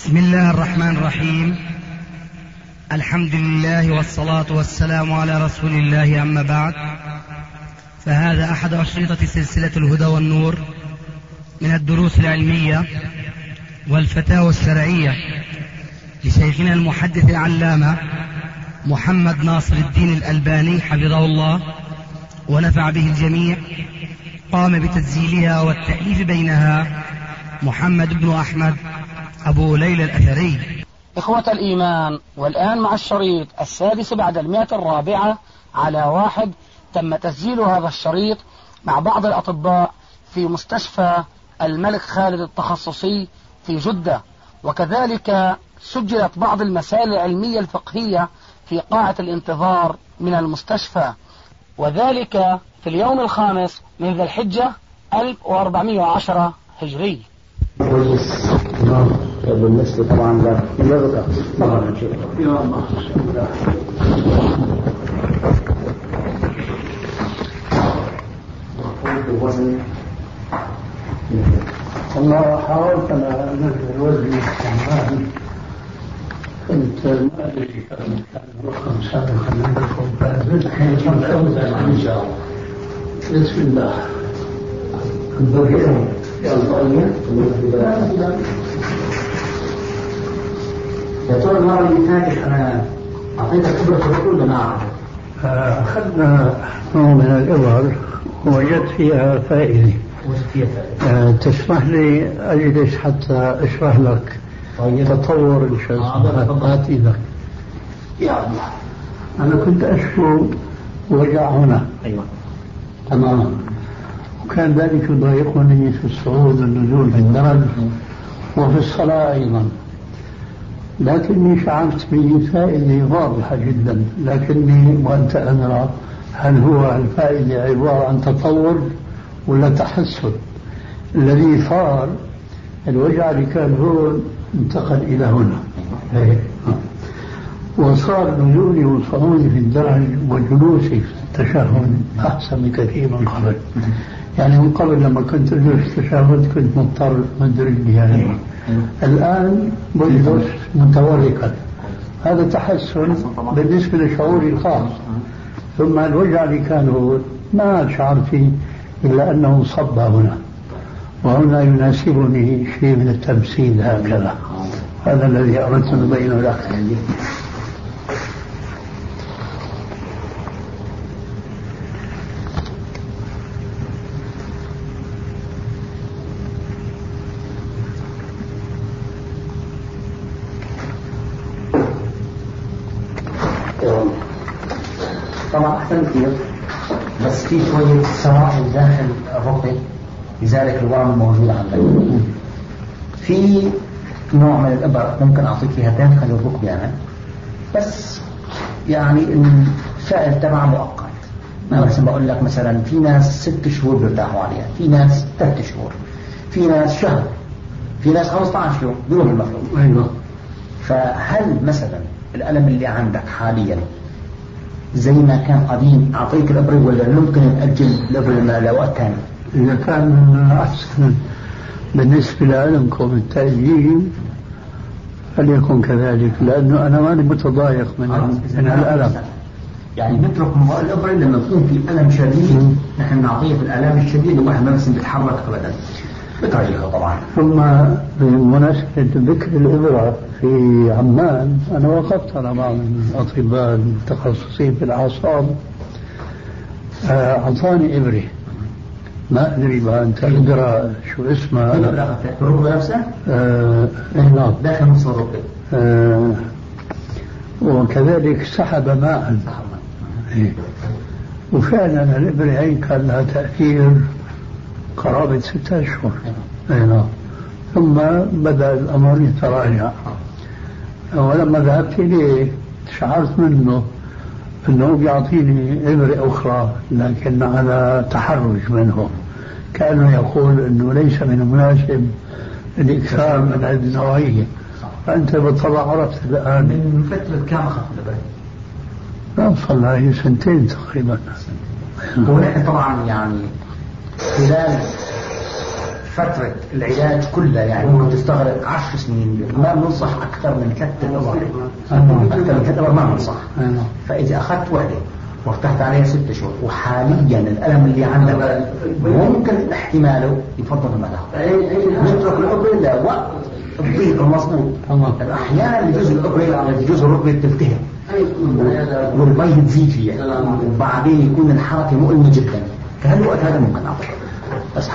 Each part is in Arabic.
بسم الله الرحمن الرحيم. الحمد لله والصلاة والسلام على رسول الله، أما بعد، فهذا أحد أشرطة سلسلة الهدى والنور من الدروس العلمية والفتاوى الشرعية لشيخنا المحدث العلامة محمد ناصر الدين الألباني حفظه الله ونفع به الجميع. قام بتسجيلها والتأليف بينها محمد بن أحمد أبو ليلى الأثري. إخوة الإيمان، والآن مع الشريط السادس بعد 104 على 1. تم تسجيل هذا الشريط مع بعض الأطباء في مستشفى الملك خالد التخصصي في جدة، وكذلك سجلت بعض المسائل العلمية الفقهية في قاعة الانتظار من المستشفى، وذلك في اليوم 5 من ذي الحجة 1410 هجري. بالنسبة طبعا للغة طبعا الوزن. والله حاولت أنا أنزل الوزن كمان، كنت ما أدري كان رقم سابقا عندكم، فنزلت إن شاء الله. بسم الله. يا ترى المرة اللي فاتت أنا أعطيتك خبرة الركوع ولا ما أخذنا نوع من الإبر ووجدت فيها فائدة. تسمح لي أجلس حتى أشرح لك تطور الشخصيات إذا. يا الله، أنا كنت أشكو وجع هنا. أيوة تماما، وكان ذلك يضايقني في الصعود والنزول في الدرج وفي الصلاة أيضا، لكني شعرت بفائدة واضحة جدا، لكني وأنت أدرى هل هو الفائدة عبارة عن تطور ولا تحسن؟ الذي صار الوجع اللي كان هون انتقل إلى هنا، وصار نزولي وصعودي في الدرج وجلوسي في التشهد أحسن بكثير من قبل. يعني من قبل لما كنت أجلس في التشهد كنت مضطر مدرج بهذا، الآن بجلس متوركا. هذا تحسن بالنسبة لشعوري الخاص. ثم الوجع اللي كان هو ما شعرت فيه إلا أنه صب هنا، وهنا يناسبني شيء من التمثيل هكذا. هذا الذي أردت أن أبينه لك. طبعا أحسن كثير، بس في شوية سوائل داخل الرقي لذلك الورم الموجود عندك. في نوع من الإبر ممكن أعطيك فيها داخل الركبة يعني، بس يعني الفائل تبع مؤقت. أنا مثلا بقول لك مثلا في ناس 6 شهور بيرتاحوا عليها، في ناس 3 شهور، في ناس شهر، في ناس 15 يوم بيروح المفروض. أيوة. فهل مثلا الألم اللي عندك حاليا زي ما كان قديم أعطيك الإبرة، ولا ممكن نأجل الإبرة لوقت ثاني؟ إذا كان أحسن بالنسبة لعلمكم التأجيل فليكن كذلك، لأنه أنا ماني متضايق من الألم. يعني نترك الإبرة لما يكون في ألم شديد، نحن نعطيه في الألم الشديد وواحد ما بس بيتحرك أبدا بترجيها طبعا. ثم بمناسبة ذكر الإبرة في عمان، أنا وقفت على بعض الأطباء المتخصصين في الأعصاب، أعطاني إبرة، ما أدري بقى أنت إبرة شو اسمها. الإبرة في الركبة نفسها؟ نعم، داخل نص الركبة. وكذلك سحب ماء. وفعلا الإبرة هي كان لها تأثير قرابة 6 أشهر. نعم. ثم بدأ الأمر يتراجع، ولما ذهبت إليه شعرت منه أنه بيعطيني إبرة أخرى، لكن على تحرج منه، كأنه يقول أنه ليس من المناسب الإكثار من هذه النوعية. فأنت بالطبع عرفت الآن. من فترة كم أخذت الإبرة؟ لا صار لها 2 تقريبا. ونحن طبعا يعني خلال فترة العلاج كلها يعني ممكن تستغرق 10 سنين، ما بننصح أكثر من 3 إبر. أكثر من 3 إبر ما بننصح. فإذا أخذت وحدة وارتحت عليها 6 شهور وحاليا الألم اللي عندك ممكن احتماله يفضل ما تاخذ. نترك الإبرة لوقت الضيق المضبوط. أحيانا يجوز الركبة تلتهب والمي تزيد فيها وبعدين يكون الحركة مؤلمة جدا، فهالوقت هذا ممكن أعطيه. بس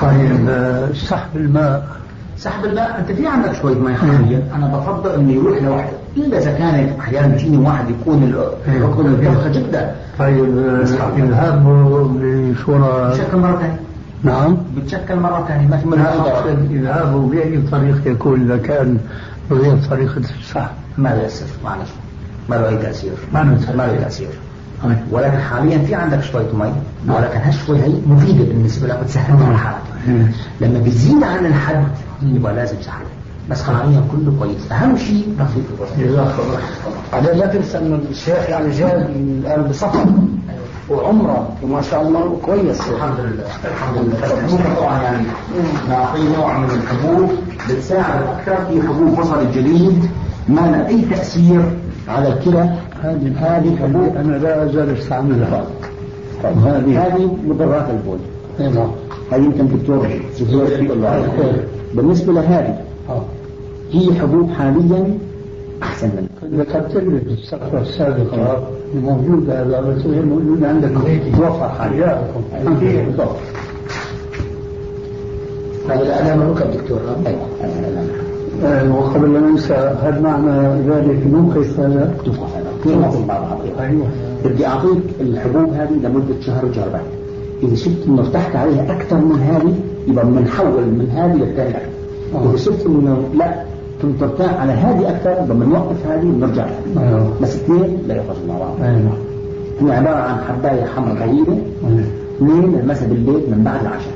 سحب الماء أنت في عندك شوية ماء حاليا، أنا بفضل إنه يروح لوحده إلا إذا كان أحيانا بيجيني واحد يكون الركبة متضخة جدا. طيب الذهاب بصورة بتشكل مرة ثانية. نعم بتشكل مرة ثانية ما في الذهاب بأي طريق يكون إذا كان بغير طريقة السحب ما له يأثر، معلش ما له أي تأثير، ما له تأثير. ولكن حاليا في عندك شوية مي، ولكن هالشوي هي مفيدة بالنسبة لك بتسهل الحالة. لما بيزيد عن الحد يبقى لازم سحب، بس حاليا كله كويس. أهم شيء تخفيف الوزن. بعدين لا تنسى إنه الشيخ يعني جاي الآن بسفر وعمره وما شاء الله كويس. الحمد لله الحمد لله. طبعا يعني نعطيه نوع من الحبوب بتساعد أكثر في حبوب وصل الجليد ما لها أي تأثير على الكلى. هذه حبوب أنا لا أزال استعملها. هذه مضرات البول. هذه يمكن دكتور زهير في الله. بالنسبة لهذه هي حبوب حاليا أحسن منها. ذكرت لي في الصفحة السابقة موجودة هذا بس هي موجودة عندك توفر حاجاتكم. بالضبط. هذا الألم الركب دكتور. وقبل أن ننسى هل معنى ذلك نوقف هذا؟ أيوه. بدي أعطيك الحبوب هذه لمدة شهر وشهرين. إذا شفت إنه ارتحت عليها أكثر من هذه يبقى بنحول من هذه للثانية. إذا شفت إنه لا كنت ترتاح على هذه أكثر يبقى بنوقف هذه ونرجع لها. بس اثنين لا يخرجوا مع بعض. هي عبارة عن حباية حمراء طويلة. اثنين المسا بالليل من بعد العشاء.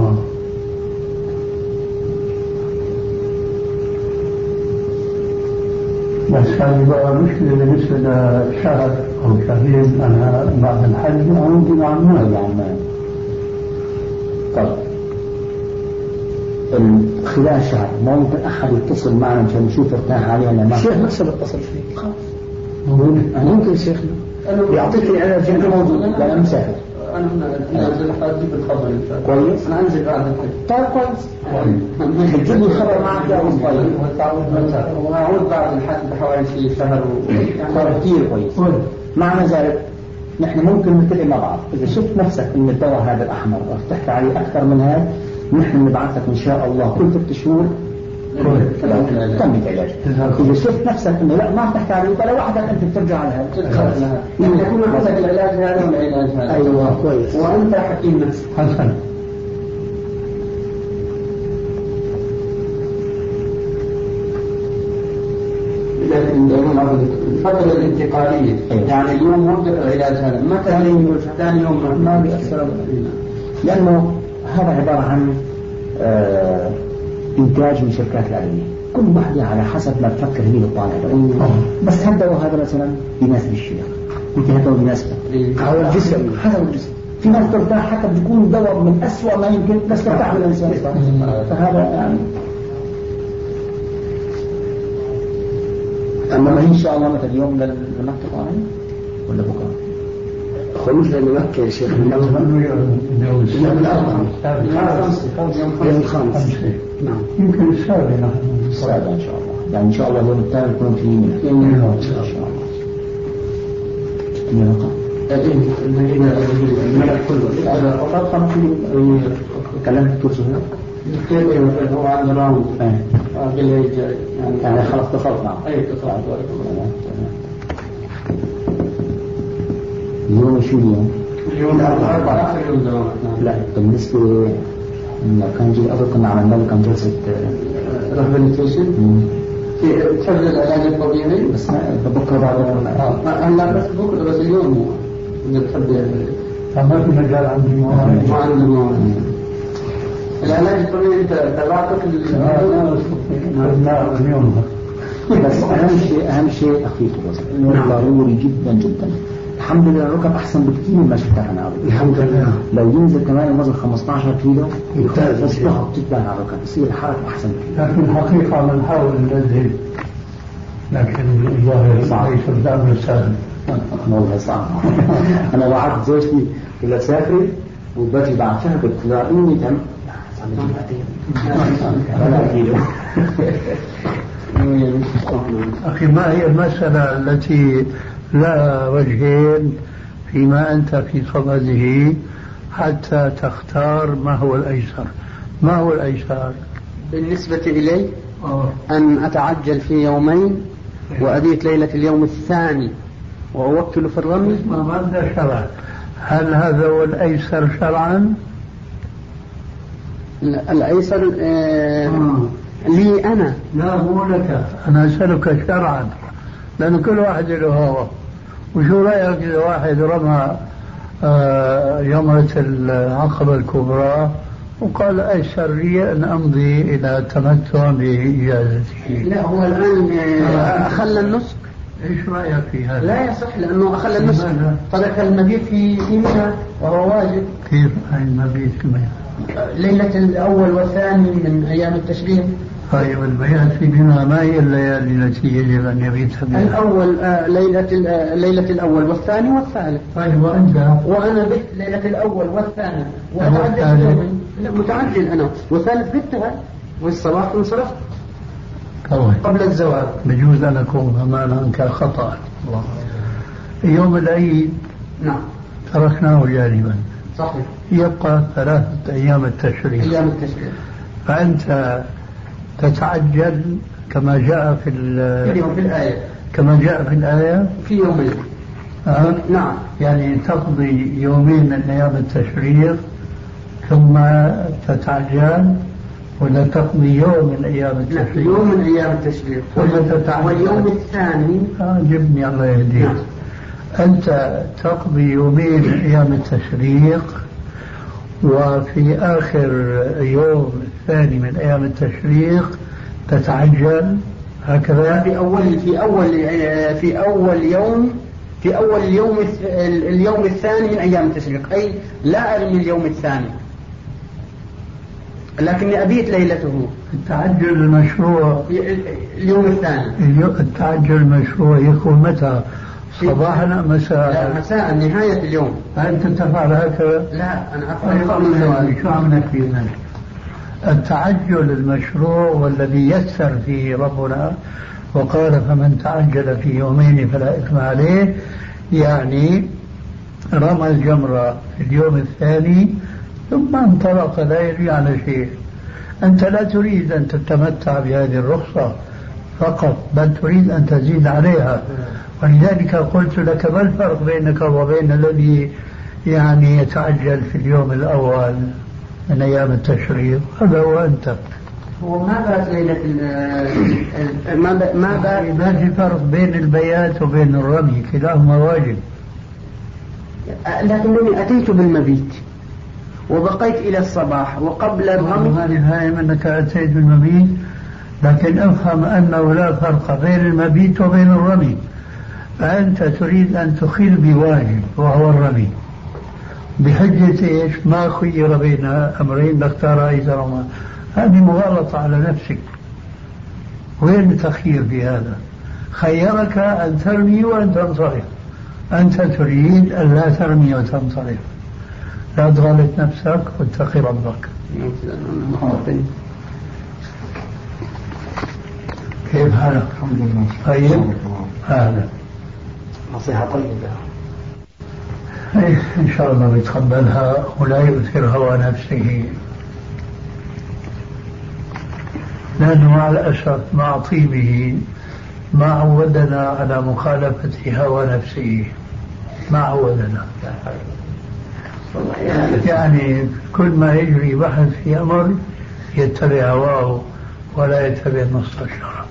بس هذه بقى مشكلة بالنسبة لشهر أو شهرين أنا بعد الحج عندي مع الماء. طيب خلال شهر ما ممكن أحد يتصل معنا مشان نشوف ارتاح عليها ولا ما؟ الشيخ نفسه بيتصل فيك. خلاص ممكن شيخنا يعطيك العلاج أنت موجود. لا أنا مسافر. أنا أنزل حاجة بالخبر إن شاء الله. كويس. أنا أنزل بعد الحج. طيب كويس. تجيب لي الخبر معك يا أبو طيب. وأعود بعد الحج بحوالي شهر يعني كثير كويس. معنى ذلك نحن ممكن نتفق مع بعض. إذا شفت نفسك إن الدواء هذا الأحمر ارتحت عليه أكثر من هذا نحن نبعث لك إن شاء الله كل 6 شهور تم العلاج. إذا شفت نفسك إنه لا ما ارتحت عليه فلا وحدك أنت بترجع على هذا. يعني يكون عندك العلاج هذا والعلاج هذا. أيوة كويس. وأنت حكيم نفسك. حسن. الفترة الانتقالية يعني اليوم مدة العلاج هذا متى ثاني يوم ما بيأثر علينا لأنه هذا عبارة عن إنتاج من شركات الأدوية كل واحدة على حسب ما تفكر هي الطالب. بس هالدواء هذا مثلا يناسب الشيخ يمكن هالدواء يناسبك على الجسم حسب الجسم. في ناس ترتاح حتى بيكون دواء من أسوأ ما يمكن بس ترتاح بالإنسان. فهذا يعني أما إن شاء الله مثل اليوم لمكة ولا بكرة خروج لمكة يا شيخ من يوم الخامس. نعم يمكن السابع إن شاء الله يعني إن شاء الله اليوم الثاني يكون في منى إن شاء الله. الملك كله هذا فقط 50 كلام دكتور زهير هو عند راوند يعني خلاص دخلت معه. أي دخلت. اليوم شو اليوم؟ اليوم 4 آخر يوم دوام. لا بالنسبة لو كان جي أظن كنا عملنا له كان جلسة ريهابيليتيشن تحب العلاج الطبيعي بس بكرة بعد لا بس بكرة بس اليوم نحب ما في مجال عندي ما عندي مواد. العلاج الطبيعي أنت تبعتك لا اليوم بس أهم شيء تخفيف الوزن ضروري جدا جدا. الحمد لله الركب أحسن بكثير مما شفتها أنا. الحمد لله. لو ينزل كمان الوزن 15 كيلو بس تتبع على الركب يصير الحركة أحسن بكثير. لكن الحقيقة من حاول ننزل لكن الظاهر ليس الأمر سهل. والله صعب. أنا وعدت زوجتي إلى سافر وباجي بعد شهر قلت لها إني تم أخي ما هي المسألة التي لا وجهين فيما أنت في صدده حتى تختار ما هو الأيسر؟ ما هو الأيسر؟ بالنسبة إلي أن أتعجل في يومين وأبيت ليلة اليوم الثاني وأوكل في الرمي. ما شرع. هل هذا هو الأيسر شرعا؟ الأيسر لي أنا. لا مو لك، أنا أسألك شرعا، لأن كل واحد له هوى. وشو رأيك إذا واحد رمى جمرة العقبة الكبرى وقال أيسر لي أن أمضي إلى التمتع بإجازته؟ لا هو الآن أخل النسك. إيش رأيك في هذا؟ لا يصح لأنه أخل النسك، ترك المبيت في منى وهو واجب. كيف المبيت في منى؟ ليلة الأول والثاني من أيام التشريق. طيب البيات في منى ما هي الليالي التي يجب أن يبيت فيها؟ الأول ليلة الأول والثاني والثالث. طيب وأنت؟ وأنا بت ليلة الأول والثاني متعجل أنا، والثالث بتها والصباح انصرفت قبل الزواج. بجوز أن أكون أمانا كخطأ. يوم العيد نعم تركناه جانبا. صحيح. يبقى 3 أيام التشريق. فأنت تتعجل كما جاء في الآية. كما جاء في الآية في يومين. نعم. يعني تقضي يومين من أيام التشريق ثم تتعجل، ولا تقضي يوم من أيام التشريق؟ يوم من أيام التشريق ثم تتعجل. واليوم الثاني جبني الله يهديك. نعم. أنت تقضي يومين من أيام التشريق، وفي آخر يوم الثاني من أيام التشريق تتعجل هكذا. في أول اليوم الثاني من أيام التشريق، أي لا أرمي اليوم الثاني لكني أبيت ليلته. التعجل المشروع اليوم الثاني. التعجل المشروع يكون متى؟ صباحا مساء؟ لا مساء، نهاية اليوم. أنت تفعل هكذا؟ لا أنا أفعل شو عملك في ذلك؟ التعجل المشروع والذي يسر فيه ربنا وقال فمن تعجل في يومين فلا إثم عليه، يعني رمى الجمرة في اليوم الثاني ثم انطلق لا يجري على شيء. أنت لا تريد أن تتمتع بهذه الرخصة فقط، بل تريد أن تزيد عليها. ولذلك قلت لك ما الفرق بينك وبين الذي يعني يتعجل في اليوم الأول من أيام التشريق؟ هذا هو أنت. هو ما بات ليلة ما في فرق بين البيات وبين الرمي، كلاهما واجب. لكنني أتيت بالمبيت وبقيت إلى الصباح وقبل الرمي. هذه فاهم أنك أتيت بالمبيت، لكن افهم أنه لا فرق بين المبيت وبين الرمي. فأنت تريد أن تخل بواجب وهو الرمي، بحجة إيش؟ ما خير بين أمرين لاختار أيسرهما. هذه مغالطة على نفسك. وين التخيير في هذا؟ خيرك أن ترمي وأن تنصرف، أنت تريد أن لا ترمي وتنصرف. لا تغلط نفسك واتقي ربك. كيف حالك؟ الحمد لله. طيب هذا نصيحة طيبة. إن شاء الله بيتقبلها ولا يؤثر هوى نفسه، لأنه مع الأسف مع طيبه ما عودنا على مخالفة هوى نفسه، ما عودنا. يعني كل ما يجري بحث في أمر يتبع هواه ولا يتبع نص الشرع.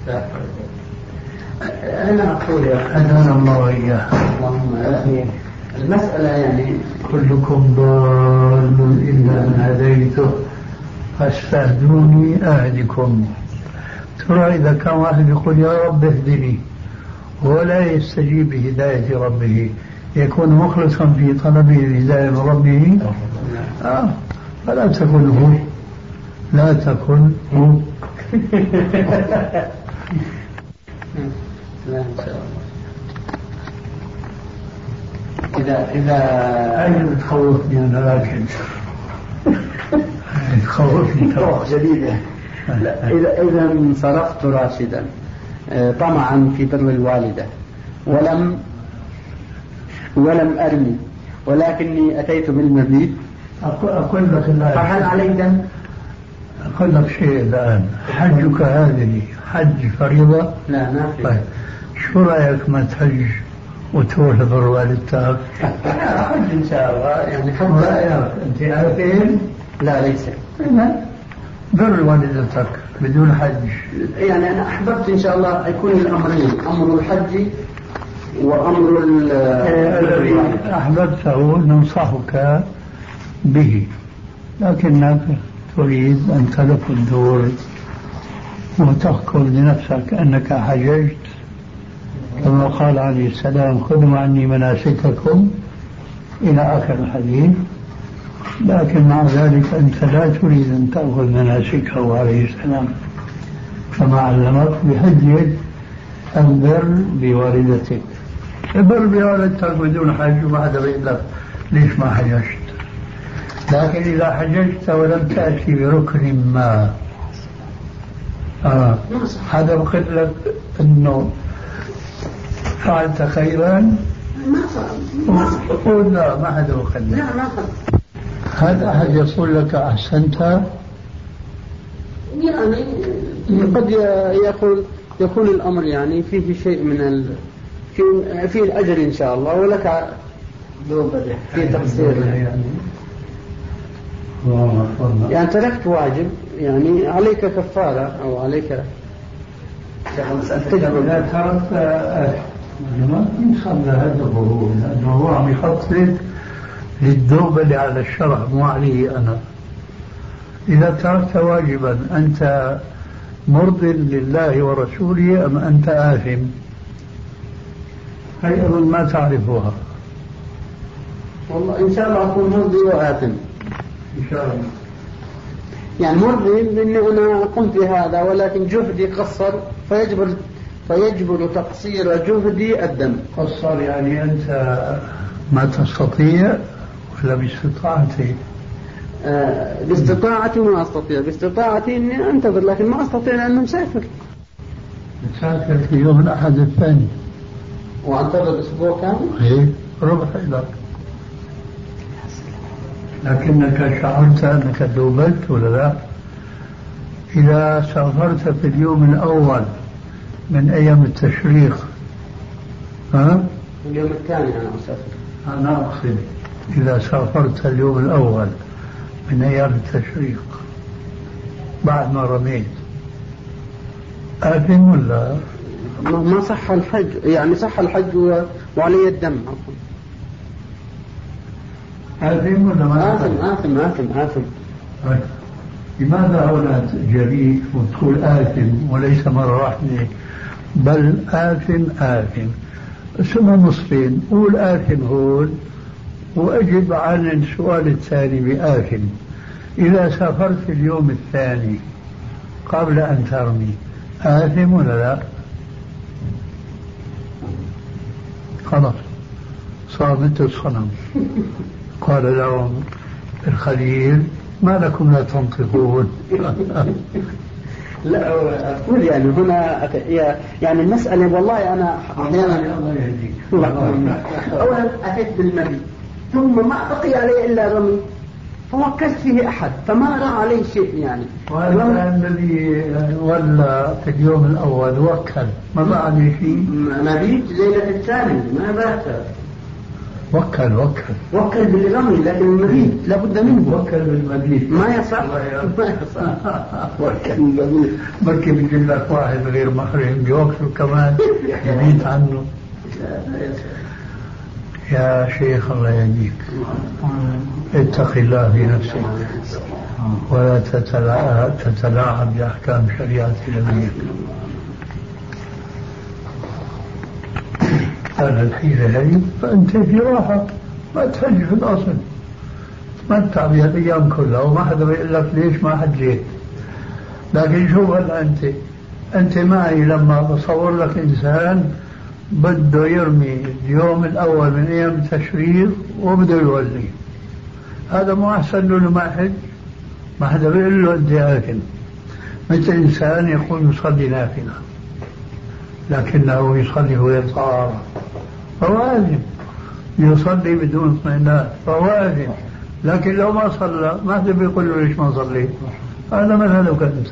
أنا أقول أنا الله وإياه. المسألة يعني كلكم ضال إلا من هديته فاستهدوني أهدكم. ترى إذا كان واحد يقول يا رب اهدني ولا يستجيب بهداية ربه، يكون مخلصا في طلبه الهداية من ربه فلا تكن هو، لا تكن هو. لا إن شاء الله. إذا أين تخوفني أنا لكن تخوفني جديدة. إذا انصرفت راشدا طمعا في بر الوالدة ولم أرمي ولكني أتيت بالمبيت، أقول لك فهل علي دم؟ أقول لك شيء الآن. حجك هذه حج فريضة؟ لا ما في. طيب شو رأيك ما تحج وتروح لبر والدتك؟ حج إن شاء الله يعني حج. رأيك أنت عارفين؟ لا ليس. بر والدتك بدون حج. يعني أنا أحببت إن شاء الله يكون الأمرين، أمر الحج وأمر الذي أحببته ننصحك به، لكنك تريد أن تلف الدور وتذكر لنفسك أنك حججت كما قال عليه السلام خذوا عني مناسككم إلى آخر الحديث، لكن مع ذلك أنت لا تريد أن تأخذ مناسكه عليه السلام كما علمك بحجة البر بوالدتك. البر بوالدتك بدون حج وما حدا بيقول لك ليش ما حججت، لكن إذا حججت ولم تأتي بركن ما هذا بقول لك أنه فعلت خيرا قول لا ما حدا بقول لك. هل أحد يقول لك أحسنت؟ يعني قد يكون الأمر يعني فيه شيء من في الأجر إن شاء الله، ولك في تقصير يعني تركت واجب، يعني عليك كفارة أو عليك تجربة. لا تركت ما ينصب هذا الظهور، لأنه هو عم يخطط للذوبة اللي على الشرع مو عليه أنا. إذا تركت واجبا أنت مرض لله ورسوله أم أنت آثم؟ هي أظن ما تعرفها. والله إن شاء الله أكون مرضي وآثم إن شاء الله. يعني مرضي لأني أنا قمت بهذا ولكن جهدي قصر فيجبر تقصير جهدي الدم. قصر يعني أنت ما تستطيع ولا باستطاعتي؟ باستطاعتي ما أستطيع، باستطاعتي إني أنتظر لكن ما أستطيع لأنه مسافر. مسافر في يوم الأحد الثاني وأنتظر أسبوع كامل؟ إيه ربع إلى. لكنك شعرت أنك ذوبت ولا لا؟ إذا سافرت في اليوم الأول من أيام التشريق اليوم الثاني أنا أسافر. أنا أقصد إذا سافرت اليوم الأول من أيام التشريق بعد ما رميت آثم ولا؟ ما صح الحج، يعني صح الحج وعلي الدم. آثم ولا ما آثم. لماذا هنا جريء وتقول آثم وليس مرة واحدة بل آثم؟ اسمها نصفين، قول آثم هون وأجب عن السؤال الثاني بآثم. إذا سافرت في اليوم الثاني قبل أن ترمي آثم ولا لا؟ خلاص صار مثل الصنم. قال لهم الخليل ما لكم لا تنطقون؟ لا أقول يعني هنا يعني المسألة والله أنا أحيانا أولا أتيت بالمبي ثم ما بقي عليه إلا رمي فوكلت فيه أحد فما رأى عليه شيء يعني. وهذا الذي ولا في اليوم الأول وكل ما رأى عليه شيء. مبيت ليلة الثانية ما بات. وكل بالرمي لكن المبيت لابد منه. وكل بالمبيت ما يصح. وكل بالمبيت بركي بيجيب لك واحد غير محرم بيوكل كمان يبيت عنه. يا شيخ الله يهديك اتق الله في نفسك ولا تتلاعب بأحكام شريعة نبيك. هذا الحيلة هي فأنت في راحة ما تحج في الأصل تمتع بها الأيام كلها وما حدا بيقول لك ليش ما حجيت. لكن شوف هلا أنت معي لما بصور لك إنسان بده يرمي اليوم الأول من أيام التشريق وبده يولي، هذا مو أحسن له ما حج؟ ما حدا بيقول له أنت آكل. مثل إنسان يقول يصلي نافلة لكنه يصلي ويطهر فواجب، يصلي بدون اطمئنان فواجب، لكن لو ما صلى ما حدا بيقول له ليش ما صليت. هذا مثلك أنت.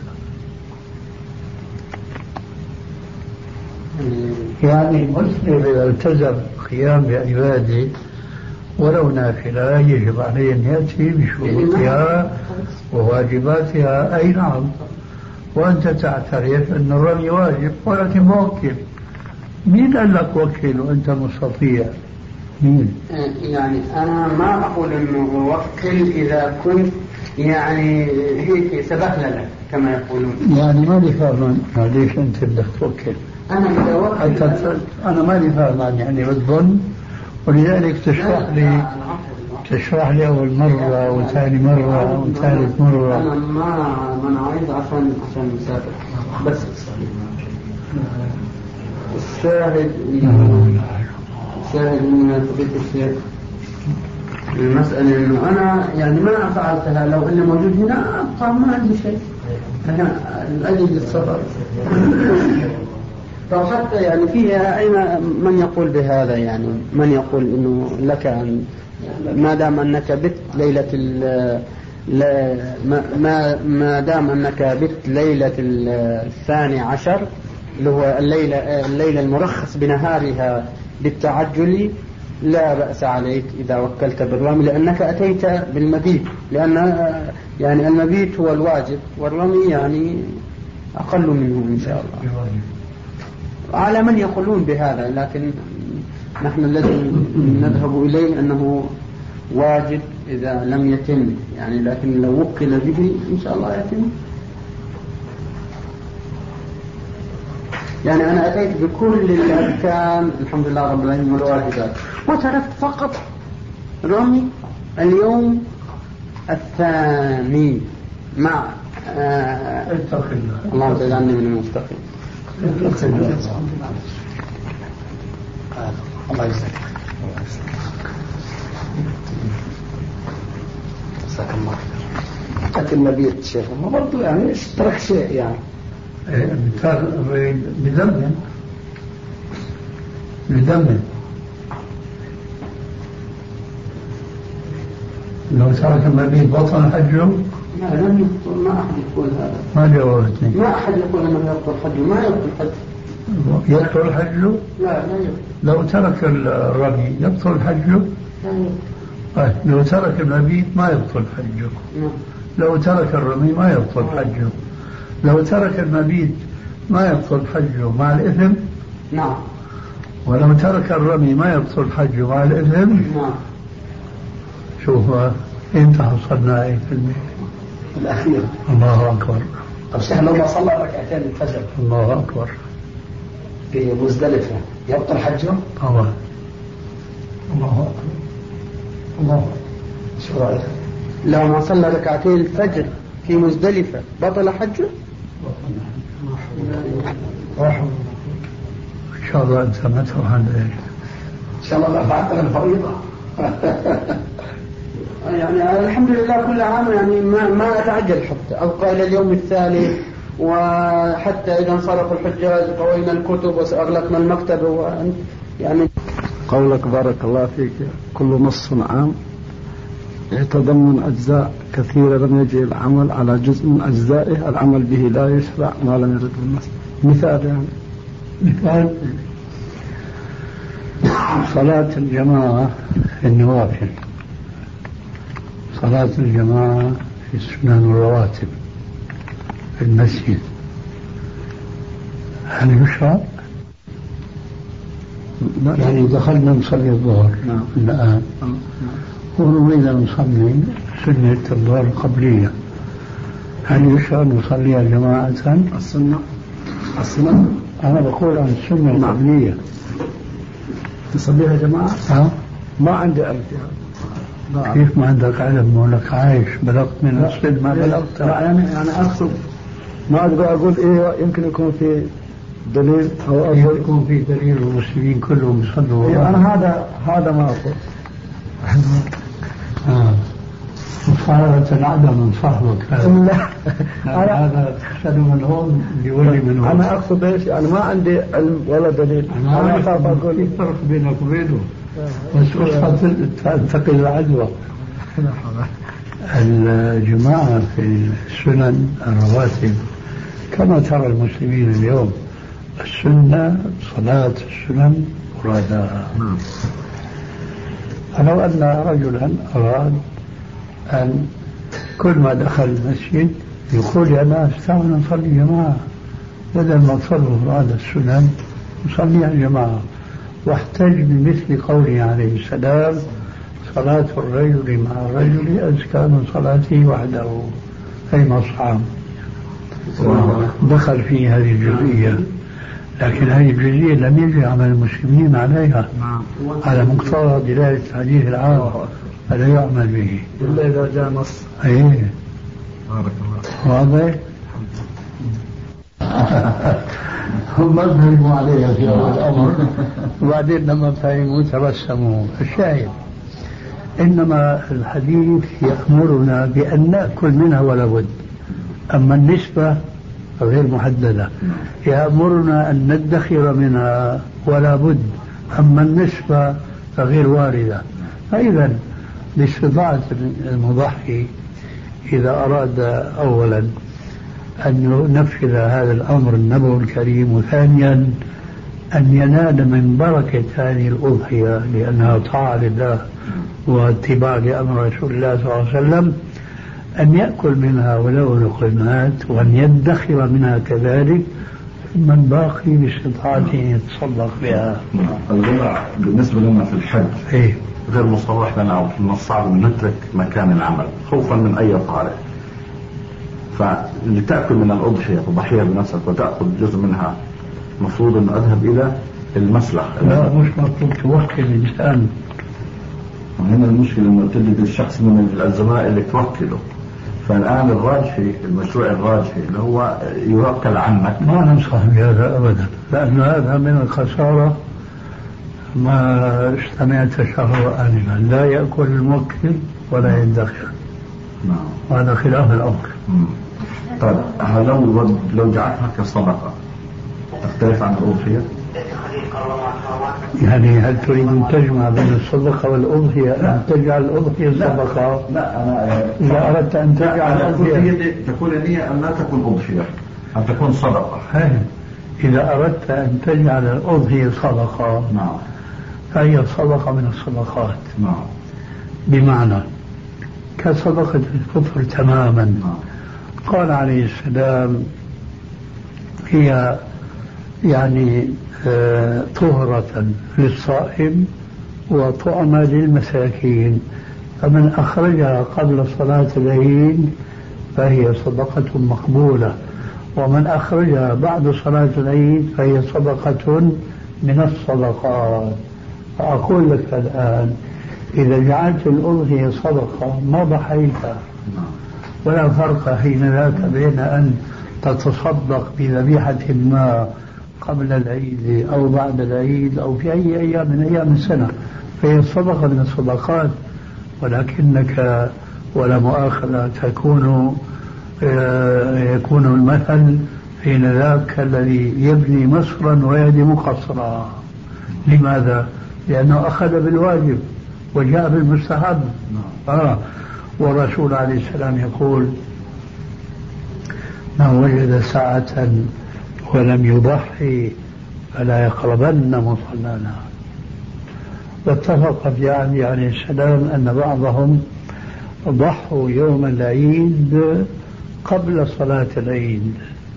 يعني المسلم إذا التزم قيام بعباده ولو نافلة يجب عليه أن يأتي بشروطها وواجباتها. أي نعم، وأنت تعترف أن الرمي واجب ولكن موكل. مين قال لك وكل وأنت مستطيع؟ مين؟ يعني أنا ما أقول أنه وكل إذا كنت يعني هيك سبهللة كما يقولون. يعني ما لي فاهم ليش أنت بدك توكل؟ أنا إذا وكل أنا ما لي فاهم يعني بتظن، ولذلك تشرح لي أول مرة وثاني مرة وثالث مرة. أنا ما عايز عشان مسافر بس. الشاهد إنه فضيلة الشيخ المسألة إنه أنا يعني ما فعلتها، لو إني موجود هنا طبعا ما عندي شيء، أنا أجل السفر. فحتى يعني فيها أي من يقول بهذا، يعني من يقول إنه لك أن ما دام أنك بت ليلة ما دام أنك بت ليلة 12 اللي هو الليلة المرخص بنهارها بالتعجل لا بأس عليك إذا وكلت بالرمي، لأنك أتيت بالمبيت، لأن يعني المبيت هو الواجب والرمي يعني أقل منه إن شاء الله. على من يقولون بهذا، لكن نحن الذي نذهب إليه أنه واجب إذا لم يتم، يعني لكن لو وكل به إن شاء الله يتم. يعني أنا أتيت بكل الأركان الحمد لله رب العالمين والواجبات، وتركت فقط رمي اليوم الثاني مع الله يجعلني من المتقين. الله يجزاك. جزاك الله خير. لكن المبيت شيخ ما برضو يعني ترك شيء يعني بدم لو ترك المبيت بطل حجه. لا لم يبطل، ما أحد يقول هذا. ما جاوبتني. ما أحد يقول أنه يبطل حجه، ما يبطل حجه. يبطل حجه؟ لا يبطل. لو ترك الرمي يبطل حجه؟ لا يبطل. لو ترك المبيت ما يبطل حجه. لو ترك الرمي ما يبطل حجه. لو ترك المبيت ما يبطل حجه مع الإثم. نعم. ولو ترك الرمي ما يبطل حجه مع الإثم. نعم. شوف انت حصلنا ايه في الأخير. الله أكبر. طب شيخ لو ما صلى ركعتين الفجر الله أكبر في مزدلفة يبطل حجه؟ طبعا. الله أكبر. الله شو رأيك؟ لو ما صلى ركعتين الفجر في مزدلفة بطل حجه؟ إن شاء الله أنت ما تروح عند إيش؟ إن شاء الله رفعت لنا الفريضة. يعني الحمد لله كل عام يعني ما أتعجل حتى أبقى إلى اليوم الثالث، وحتى إذا انصرف الحجاج قوينا الكتب وأغلقنا المكتب يعني. قولك بارك الله فيك كل نص عام يتضمن أجزاء كثيرة لم يجي العمل على جزء من أجزائه العمل به لا يشرع ما لم يرد النص. مثال يعني مثال صلاة الجماعة في النوافل، صلاة الجماعة في السنن الرواتب في المسجد، هل يشرع؟ يعني دخلنا نصلي الظهر الآن ونريد أن نصلي سنة الظهر القبلية، هل يشرع نصليها جماعة؟ السنة أنا بقول عن السنة القبلية تصليها جماعة؟ ما عندي علم فيها. كيف ما عندك علم ولك عايش بلغت من الصد ما بلغت؟ لا يعني أقصد ما أقول إيه يمكن يكون في دليل أو أقول يكون في دليل والمسلمين كلهم يصلوا. إيه أنا هذا ما أقول. مصارعة العدم من صاحبك هذا تخشى من هون يولي من هون. أنا أقصد إيش؟ أنا ما عندي علم ولا دليل. أنا أخاف أقول في فرق بينك وبينه بس تنتقل العدوى. الجماعة في السنن الرواتب كما ترى المسلمين اليوم السنة صلاة السنن مرادها. فلو أن رجلا أراد أن كل ما دخل المسجد يقول يا ناس تعالوا نصلي جماعة بدل ما تصلوا مراد السنن نصلي جماعة، واحتج بمثل قوله عليه السلام صلاة الرجل مع الرجل أزكى من صلاته وحده أي مصعب. دخل في هذه الجزئية، لكن هذه الجزئية لم يجري عمل المسلمين عليها على مقتضى دلالة الحديث العام فلا يعمل به إلا إذا جاء نص. أيه بارك الله. واضح؟ هم ما فهموا عليها في أول الأمر وبعدين لما فهموا تبسموا. الشاهد إنما الحديث يأمرنا بأن نأكل منها ولا بد، أما النسبة غير محددة. يأمرنا أن ندخر منها ولا بد، أما النسبة غير واردة. فإذا لاستطاعة المضحي إذا أراد أولا أن ينفذ هذا الأمر النبوي الكريم، وثانيا أن ينال من بركة هذه الأضحية لأنها طاعة لله واتباع لأمر رسول الله صلى الله عليه وسلم، أن يأكل منها ولو لقمات وأن يدخر منها كذلك، ثم الباقي باستطاعته يتصدق بها. الوضع بالنسبة لنا في الحج غير مصرح لنا، أو من الصعب أن نترك مكان العمل خوفا من أي طارئ، فلتأكل من الأضحية تضحيها بنفسك وتأخذ جزء منها، مفروض أن أذهب إلى المسلخ. لا مش مطلوب توكل الإنسان. هنا المشكلة أنه تجد الشخص من الزملاء اللي توكله، فالآن الراجحي المشروع الراجحي اللي هو يوكل عنك. ما ننصح بهذا أبدا، لأن هذا من الخسارة ما استمعت شهر آنفا. لا يأكل الموكل ولا يدخر. هذا خلاف الأمر. طيب لو جعلتها كصدقة تختلف عن الأضحية؟ يعني هل تريد أن تجمع بين الصدقة والأضحية أن تجعل الأضحية صدقة؟ لا أنا إذا أردت أن تجعل الأضحية تكون النية أن لا تكون أضحية، أن تكون صدقة. إذا أردت أن تجعل الأضحية صدقة فهي صدقة من الصدقات. بمعنى كصدقة الفطر تماما. قال عليه السلام هي يعني طهرة للصائم وطعمة للمساكين، فمن أخرجها قبل صلاة العيد فهي صدقة مقبولة، ومن أخرجها بعد صلاة العيد فهي صدقة من الصدقات. فأقول لك الآن إذا جعلت الأضحية صدقة ما ضحيتها، ولا فرق حين ذاك بين أن تتصدق بذبيحة ما قبل العيد أو بعد العيد أو في أي أيام من أيام السنة، فهي صدقة من الصدقات. ولكنك ولا مؤاخذة يكون المثل حين ذاك الذي يبني مصرا ويهدم قصرا. لماذا؟ لأنه أخذ بالواجب وجاء بالمستحب. والرسول عليه السلام يقول من وجد ساعة ولم يضحي فلا يقربن مصلانا. واتفق في عهد عليه السلام أن بعضهم ضحوا يوم العيد قبل صلاة العيد،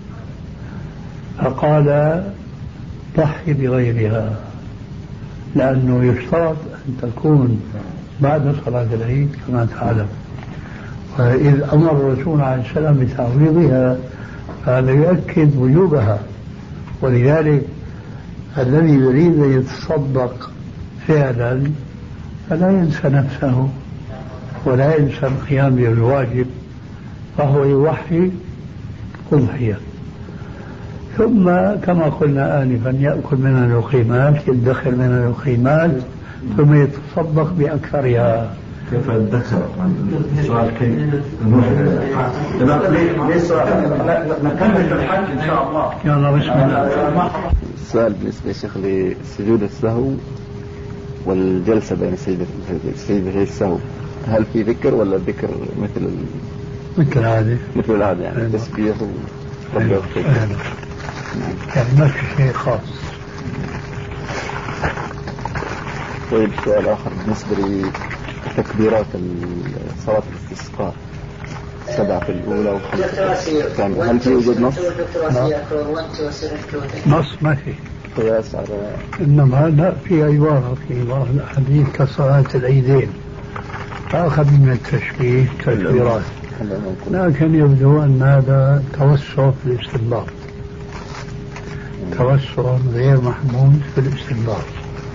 فقال ضحي بغيرها، لأنه يشترط أن تكون بعد صلاة العيد كما تعلم. وإذ أمر الرسول عليه السلام بتعويضها هذا يؤكد وجوبها. ولذلك الذي يريد أن يتصدق فعلا فلا ينسى نفسه ولا ينسى القيام بالواجب، فهو يوحي أضحية. ثم كما قلنا آنفا يأكل من اليقيمات، يدخر من اليقيمات، ثم يتصدق بأكثرها. كيف يدخر؟ السؤال كيف؟ نكمل الحج إن شاء الله. يلا بسم الله. السؤال بالنسبة يا شيخ لسجود السهو والجلسة بين سجدتي السهو، هل في ذكر ولا الذكر مثل هذه؟ مثل هذا يعني تسبيح يعني ما في شيء خاص. طيب سؤال آخر بالنسبة لتكبيرات صلاة الاستسقاء 7 في الأولى و5 هل في وجود نص؟ نص ما في قياس على، إنما لا في عبارة في بعض الأحاديث كصلاة العيدين فأخذ من التشبيه تكبيرات، لكن يبدو أن هذا توسع في الاستنباط، توسع غير محمود في الاستنباط.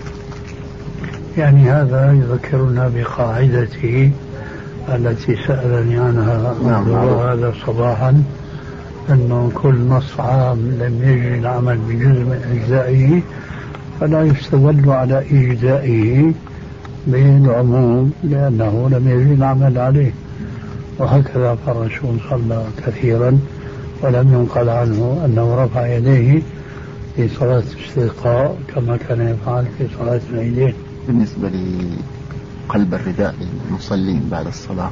يعني هذا يذكرنا بقاعدته التي سألني عنها هذا صباحا، أنه كل نص عام لم يجري العمل بجزء من أجزائه فلا يستدل على إجزائه بالعموم لأنه لم يجري العمل عليه. وهكذا فالرسول صلى كثيرا ولم ينقل عنه أنه رفع يديه في صلاة الاستسقاء كما كان يفعل في صلاة العيدين. بالنسبة لقلب الرداء للمصلين بعد الصلاة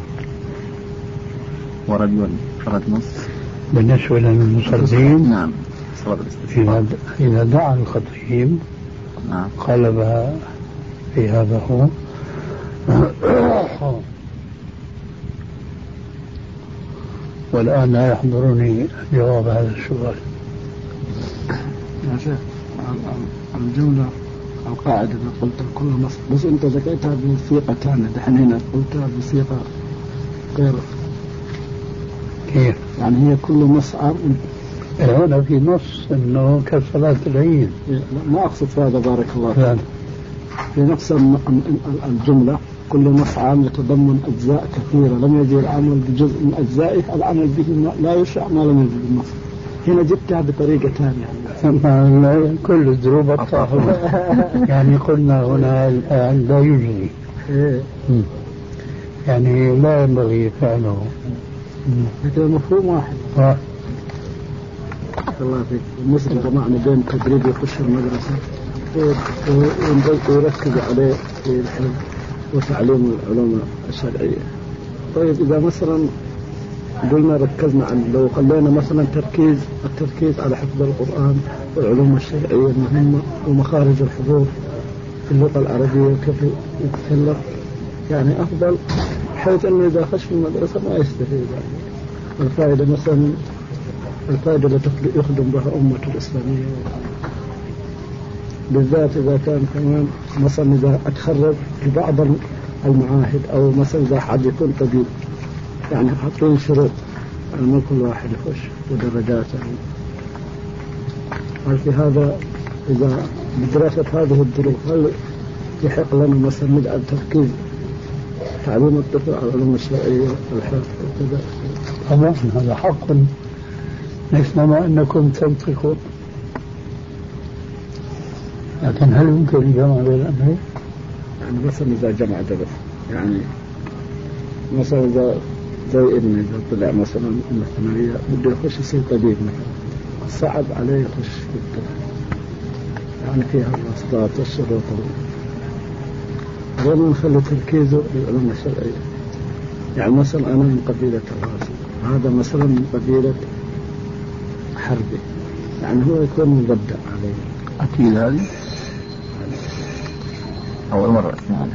ورد نص بالنسبة للمصلين؟ نعم صلاة الاستسقاء إذا دعا الخطيب نعم قلبها في هذا هو. والآن لا يحضرني جواب هذا السؤال. يا شيخ الجملة القاعدة اللي قلتها كل مصر بس أنت ذكرتها بصيغة ثانية، دحين هنا قلتها بصيغة غير. كيف؟ يعني هي كل مصعب هنا في نص أنه كصلاة العيد. ما أقصد هذا بارك الله فيك. في نفس الجملة كل مصعب يتضمن أجزاء كثيرة لم يجي العمل بجزء من أجزائه العمل به لا يشرع ما لم يجي بالنص. هنا جبتها بطريقة ثانية يعني كل الدروب الطاهرة يعني قلنا هنا الآن لا يجري يعني لا ينبغي فعله، لكن المفهوم واحد. الله فيك المسلم جمعنا بين تدريب يخش المدرسة ويركز عليه في الحفظ وتعليم العلوم الشرعية. طيب إذا مثلا قلنا ركزنا عن لو خلينا مثلا التركيز على حفظ القرآن والعلوم الشرعية المهمة ومخارج الحروف في اللغة العربية وكيف يتكلم يعني أفضل، حيث أنه إذا خش في المدرسة ما يستفيد يعني الفائدة مثلا الفائدة التي يخدم بها أمة الإسلامية، بالذات إذا كان كمان مثلا إذا أتخرج في بعض المعاهد أو مثلا إذا حد يكون طبيب يعني حاطين شروط يعني ما كل واحد يخش ودرجات يعني. هل في هذا إذا بدراسة هذه الظروف هل يحق لنا مثلا ندعم تركيز تعليم الطفل على العلوم الشرعية والحفظ وكذا؟ طبعا هذا حق مثل ما أنكم تنطقون، لكن هل يمكن الجمع بين الأمرين؟ يعني مثلا إذا جمع درس يعني مثلا إذا زي ابني إذا طلع مثلا من الثانوية بده يخش يصير طبيب مثلا صعب عليه يخش في الطب يعني فيها الواسطات والشروط غير نخلي تركيزه للعلوم الشرعية. يعني مثلا أنا من قبيلة الراسي هذا مثلا من قبيلة حربي يعني هو يكون مبدع عليه أكيد هذه أول مرة أسمع.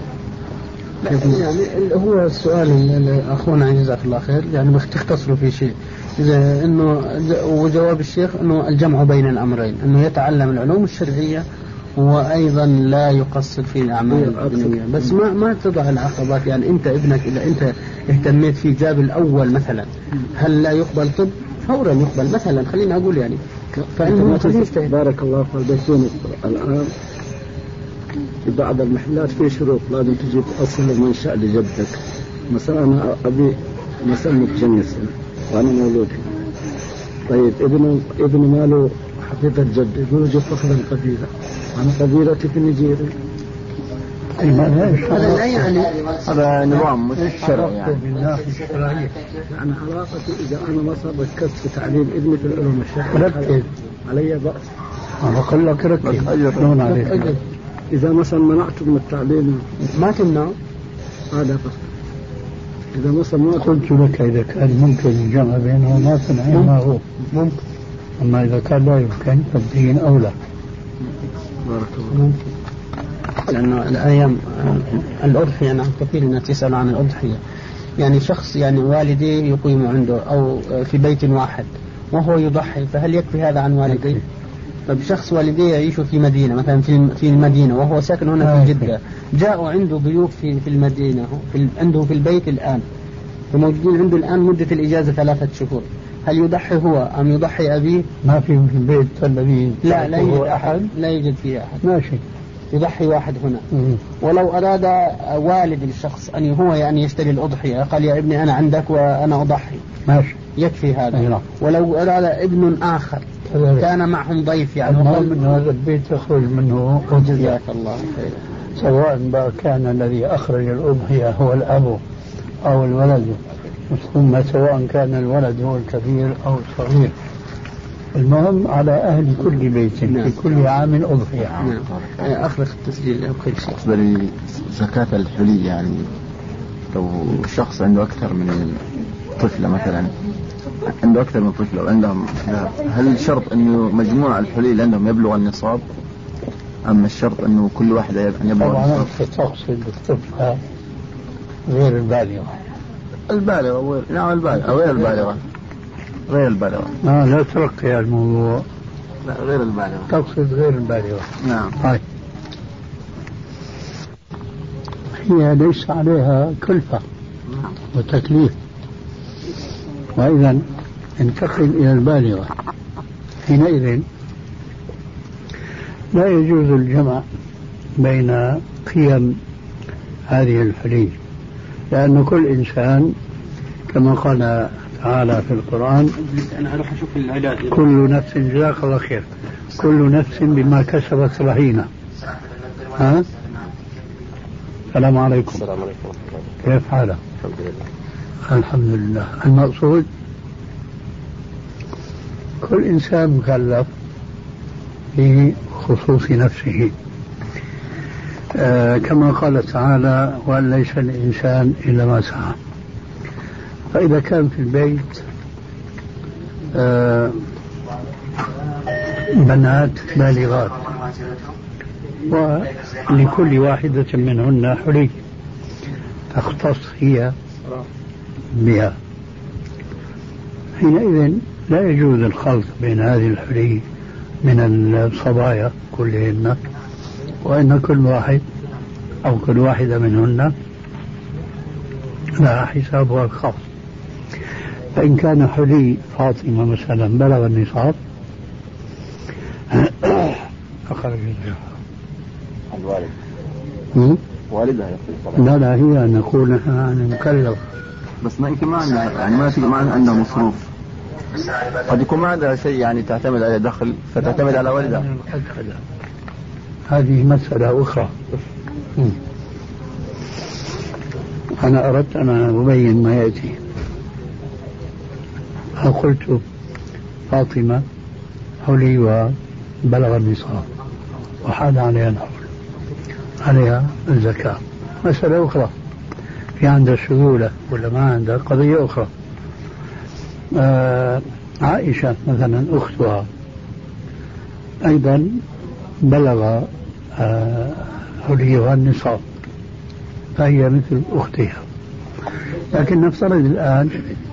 يعني هو السؤال اللي أخونا جزاك الله خير يعني تختصروا في شيء إذا إنه وجواب الشيخ إنه الجمع بين الأمرين إنه يتعلم العلوم الشرعية وأيضا لا يقصر في الأعمال الدنيوية، بس ما تضع العقبات. يعني أنت ابنك إذا أنت اهتميت في جاب الأول مثلا هل لا يقبل طب فورا يقبل مثلا خلينا أقول يعني فإنه بارك الله فيك الآن في بعض المحلات في شروط لازم تجيب أصل ومنشأ لجدك. مثلا أنا أبي مثلا متجنس وأنا مولود، طيب ابن ماله حقيقة جد، يقولوا جد فخر القبيلة، أنا قبيلتي في نيجيريا. هذا لا يعني هذا نظام مش شرعي يعني علاقتي إذا أنا مثلا ركزت في تعليم ابني في العلوم الشرعية علي بأس. أنا أقول لك ركز. إذا مثلا منعته من التعليم ما تمنع. هذا بس. إذا مثلا ما قلت لك إذا كان ممكن الجمع بينهما فنعم ما هو ممكن، أما إذا كان لا يمكن فالدين أولى. بارك الله. لأنه الأيام الأضحية، نعم كثير الناس تسأل عن الأضحية. يعني شخص يعني والديه يقيم عنده أو في بيت واحد وهو يضحي، فهل يكفي هذا عن والديه؟ طيب شخص والديه يعيشوا في مدينة مثلا في المدينة وهو ساكن هنا في جدة، جاءوا عنده ضيوف في المدينة، عنده في البيت الآن وموجودين عنده الآن مدة الإجازة 3 شهور، هل يضحي هو أم يضحي أبيه؟ ما في البيت الذي لا يوجد أحد، لا يوجد فيه أحد، ماشي يضحي واحد هنا. ولو أراد والد الشخص أن هو يعني يشتري الأضحية، قال يا ابني أنا عندك وأنا أضحي، ماشي يكفي هذا. ولو أراد ابن آخر كان معهم ضيف يعني من هذا البيت يخرج منه جزاك الله خير، سواء كان الذي أخرج الأضحية هو الأب أو الولد، ثم سواء كان الولد هو الكبير أو الصغير، المهم على أهل كل بيت في كل عام أضحية. أخلص التسجيل أو كل شيء. بالنسبة لزكاة الحلي، يعني لو شخص عنده أكثر من طفلة مثلا، عنده أكثر من طفلة وعندهم، هل الشرط أنه مجموع الحلي اللي عندهم يبلغ النصاب، أما الشرط أنه كل واحد أن يبلغ النصاب؟ طبعا تقصد الطفلة غير البالغة. البالغة نعم البالغة غير البالغة. غير البالغة. لا ترقي الموضوع. لا غير البالغة. تقصد غير البالغة. نعم. هاي هي ليس عليها كلفة وتكليف، وإذا انتقل إلى البالغة، حينئذ لا يجوز الجمع بين قيم هذه الحلي، لأن كل إنسان كما قال تعالى في القرآن أنا أروح أشوف العلاج. كل نفس جزاك الله خير، كل نفس بما كسبت رهينة. السلام عليكم. السلام عليكم. كيف حالك؟ الحمد لله. الحمد لله. المقصود كل إنسان مكلف بخصوص نفسه، كما قال تعالى وأن ليس الإنسان إلا ما سعى. فإذا كان في البيت بنات بالغات ولكل واحدة منهن حلي تختص هي بها، حينئذ لا يجوز الخلط بين هذه الحلي من الصبايا كلهن، وإن كل واحد أو كل واحدة منهن لها حسابها الخاص. فإن كان حلي فاطمة مثلا بلغ النصاب أخرج الوالد والدها يقول لا هي نقول عن مكلف، بس ما يمكن ما عندها يعني ما عندها مصروف، قد يكون ما عندها شيء يعني تعتمد على دخل فتعتمد على والدها. هذه مسألة أخرى. أنا أردت أن أبين ما يأتي. قلت فاطمة حلي وبلغ النصاب وحال عليها الحول، عليها الزكاة، مسألة أخرى. في عندها سيولة ولا ما عندها قضية أخرى. عائشة مثلا أختها أيضا بلغ حليها النصاب فهي مثل أختها، لكن نفترض الآن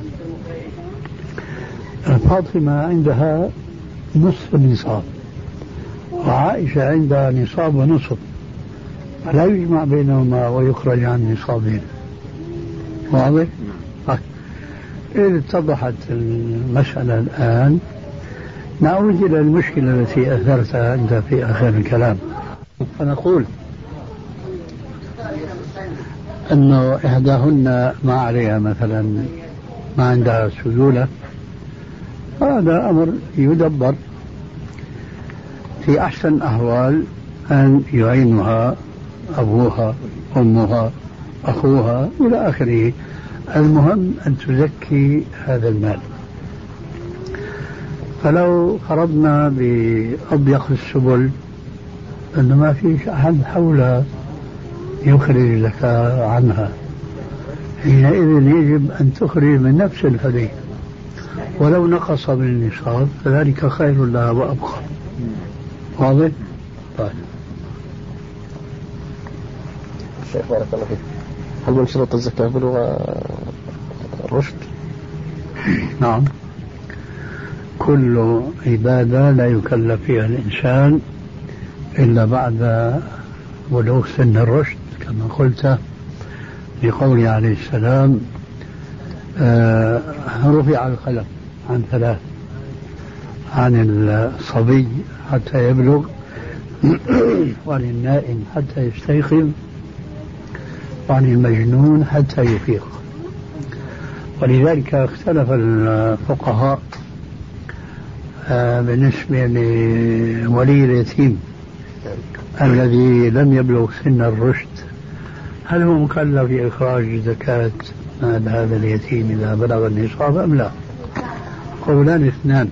فاطمة عندها نصف النصاب وعائشة عندها نصاب ونصف، فلا يجمع بينهما ويخرج عن نصابين. واضح؟ إذا اتضحت المسألة الآن نعود إلى المشكلة التي أثرتها أنت في آخر الكلام. فنقول أنه إحداهن ما عليها مثلا ما عندها سيولة، هذا أمر يدبر. في أحسن الأحوال أن يعينها أبوها أمها أخوها إلى آخره. المهم أن تزكي هذا المال. فلو فرضنا بأضيق السبل أنه ما فيش أحد حولها يخرج زكاة عنها، حينئذ يجب أن تخرج من نفس الحلي، ولو نقص من النصاب فذلك خير لها وأبقى. واضح؟ طيب. شيخ بارك الله فيك، هل من شروط الزكاة بلوغ الرشد؟ نعم، كل عبادة لا يكلف فيها الإنسان إلا بعد بلوغ سن الرشد، كما قلت لقوله عليه السلام رفع القلم عن ثلاث: عن الصبي حتى يبلغ، وعن النائم حتى يستيقظ، وعن المجنون حتى يفيق. ولذلك اختلف الفقهاء بالنسبة لولي اليتيم الذي لم يبلغ سن الرشد، هل هو مكلف بإخراج زكاة مال هذا اليتيم إذا بلغ النصاب أم لا؟ قولان اثنان: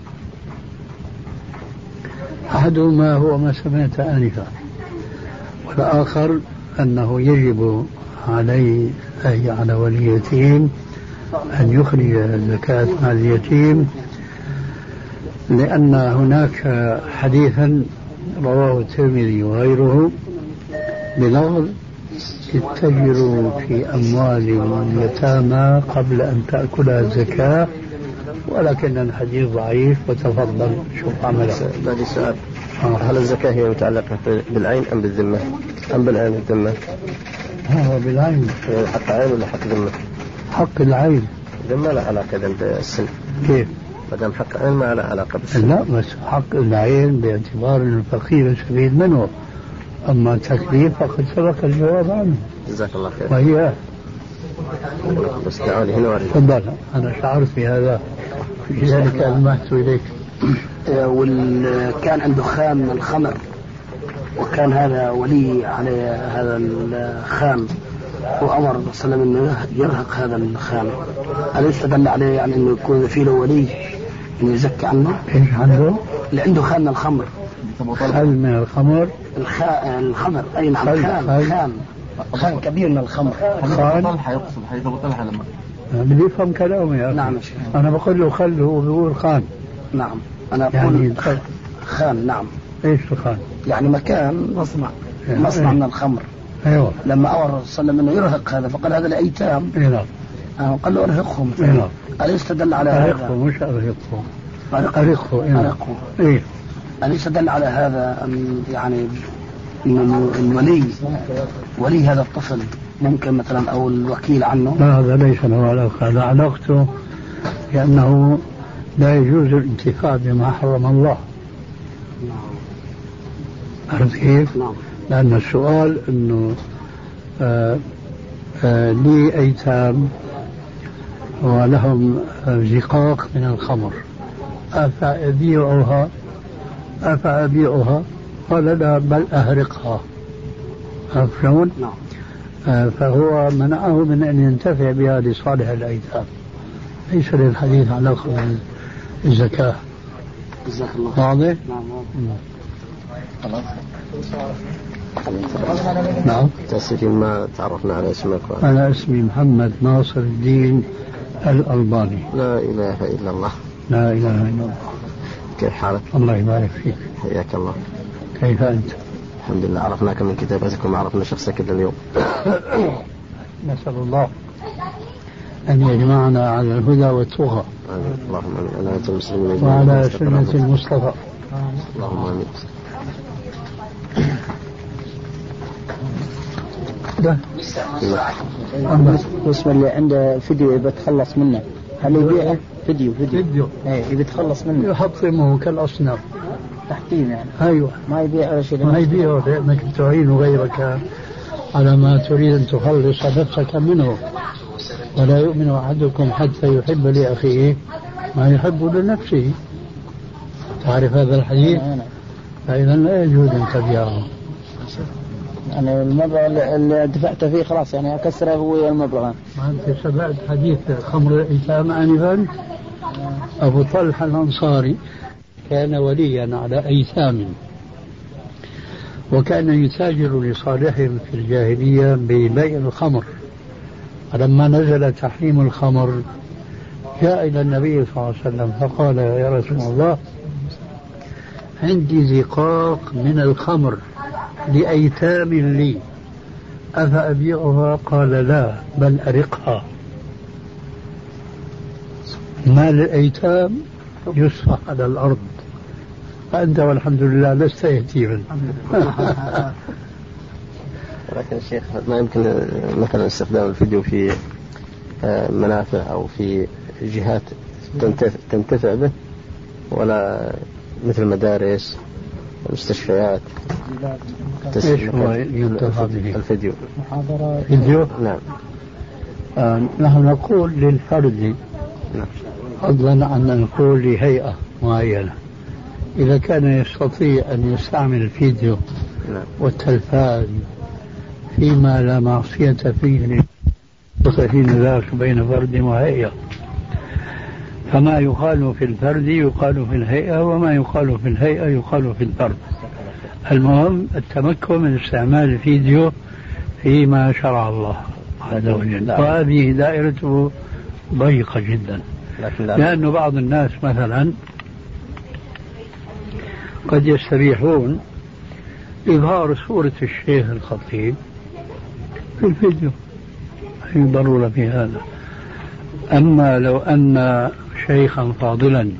أحدهما هو ما سمعت آنفا، والآخر أنه يجب عليه أي على ولي اليتيم أن يخرج زكاة مال اليتيم، لأن هناك حديثا رواه الترمذي وغيره بلفظ: اتجروا في أموال اليتامى قبل أن تأكلها الزكاة، ولكن الحديث ضعيف. وتفضل شوف عمله. بعد سؤال: هل الزكاة هي متعلقة بالعين أم بالذمة؟ أم بالعين والذمة؟ هو بالعين. حق عين ولا حق ذمة؟ حق العين. ذمة لا علاقة بالسن. كيف؟ ما دام حق عين ما له علاقة بالسن. لا، بس حق العين باعتبار الفقير السبيل منه، أما التكليف فقد سبق الجواب عنه. جزاك الله خير. وهي بس تعالي هنا وارد. تفضل. أنا شعرت بهذا، لذلك ألمحت إليك. كان عنده خام من الخمر، وكان هذا ولي على هذا الخام، وأمر صلى الله عليه وسلم أنه يرهق هذا الخام. أليس دل عليه يعني أنه يكون في له ولي أنه يزكي عنه؟ إيش عنده؟ اللي عنده خام من الخمر. خل من الخمر؟ الخمر أي نعم. خام كبير من الخمر. خان يقصد حيث طلح لما بدي يفهم كلامي يا أخي. نعم. أنا بقول له خل، هو بيقول خان. نعم أنا أقول يعني خان. نعم. إيش الخان؟ يعني مكان مصنع من الخمر. أيوة. لما أمر صلى الله عليه وسلم يرهق هذا فقال هذا الأيتام. نعم. قال له أرهقهم. أليس تدل على هذا؟ أرهقهم مش أرهقهم. أرهقهم. إيه. أليس تدل على هذا أن يعني إن ولي هذا الطفل ممكن مثلا أو الوكيل عنه؟ لا، هذا ليس له علاقة. هذا علاقته لأنه لا يجوز الانتفاع بما حرم الله. عرفت كيف؟ لأن السؤال أنه لي أيتام ولهم زقاق من الخمر، أفأبيعها؟ قال لا، بل أهرقها. عرفتون؟ فهو منعه من أن ينتفع بها لصالح الأيتام، ليس للحديث علاقة بالزكاة. جزاك الله. واضح؟ نعم. تأسفين ما تعرفنا على اسمك. أنا اسمي محمد ناصر الدين الألباني. لا إله إلا الله. لا إله إلا الله. كيف حالك؟ الله يبارك فيك. حياك الله. كيف أنت؟ الحمد لله، عرفناك من كتاباتكم وعرفنا شخصك إلا اليوم. نسأل الله أن يجمعنا على الهدى والتقى. اللهم آمين. على المسلمين وعلى سنة المصطفى. اللهم آمين. بالنسبة اللي عنده فيديو يبي يتخلص منه، هل يبيعه؟ فيديو ايه يبي يتخلص منه، يحطمه كالأصنام. تحطيم يعني. أيوة. ما يبيع ولا شيء. ما يبيعه لأنك تعين غيرك على ما تريد أن تخلص نفسك منه. ولا يؤمن أحدكم حتى يحب لأخيه ما يحب لنفسه. تعرف هذا الحديث؟ فإذا لا يجوز أن تبيعه. يعني المبلغ اللي دفعت فيه خلاص يعني أكسره هو المبلغ. ما أنت سمعت حديث خمر الأيتام آنفا؟ أبو طلحة الأنصاري كان وليا على أيتام، وكان يتاجر لصالحهم في الجاهلية ببيع الخمر. فلما نزل تحريم الخمر جاء إلى النبي صلى الله عليه وسلم فقال: يا رسول الله، عندي زقاق من الخمر لأيتام لي، أفأبيعها؟ قال: لا، بل أرقها. مال الأيتام يسفح على الأرض، فأنت والحمد لله لست يتيما. ولكن الشيخ ما يمكن مثلا استخدام الفيديو في منافع أو في جهات تنتفع به، ولا مثل المدارس المستشفيات؟ ايش هو ينتفع به؟ الفيديو. فيديو؟ نعم. نحن نقول للفرد فضلا عن أن نقول لهيئة معينة. إذا كان يستطيع أن يستعمل الفيديو والتلفاز فيما لا معصية فيه حين ذاك بين فرد وهيئة، فما يقال في الفرد يقال في الهيئة، وما يقال في الهيئة يقال في الفرد. المهم التمكن من استعمال الفيديو فيما شرع الله عز وجل، وهذه دائرته ضيقة جدا، لأن بعض الناس مثلا قد يستبيحون إظهار صورة الشيخ الخطيب في الفيديو، أي ضرورة في هذا. أما لو أن شيخا فاضلا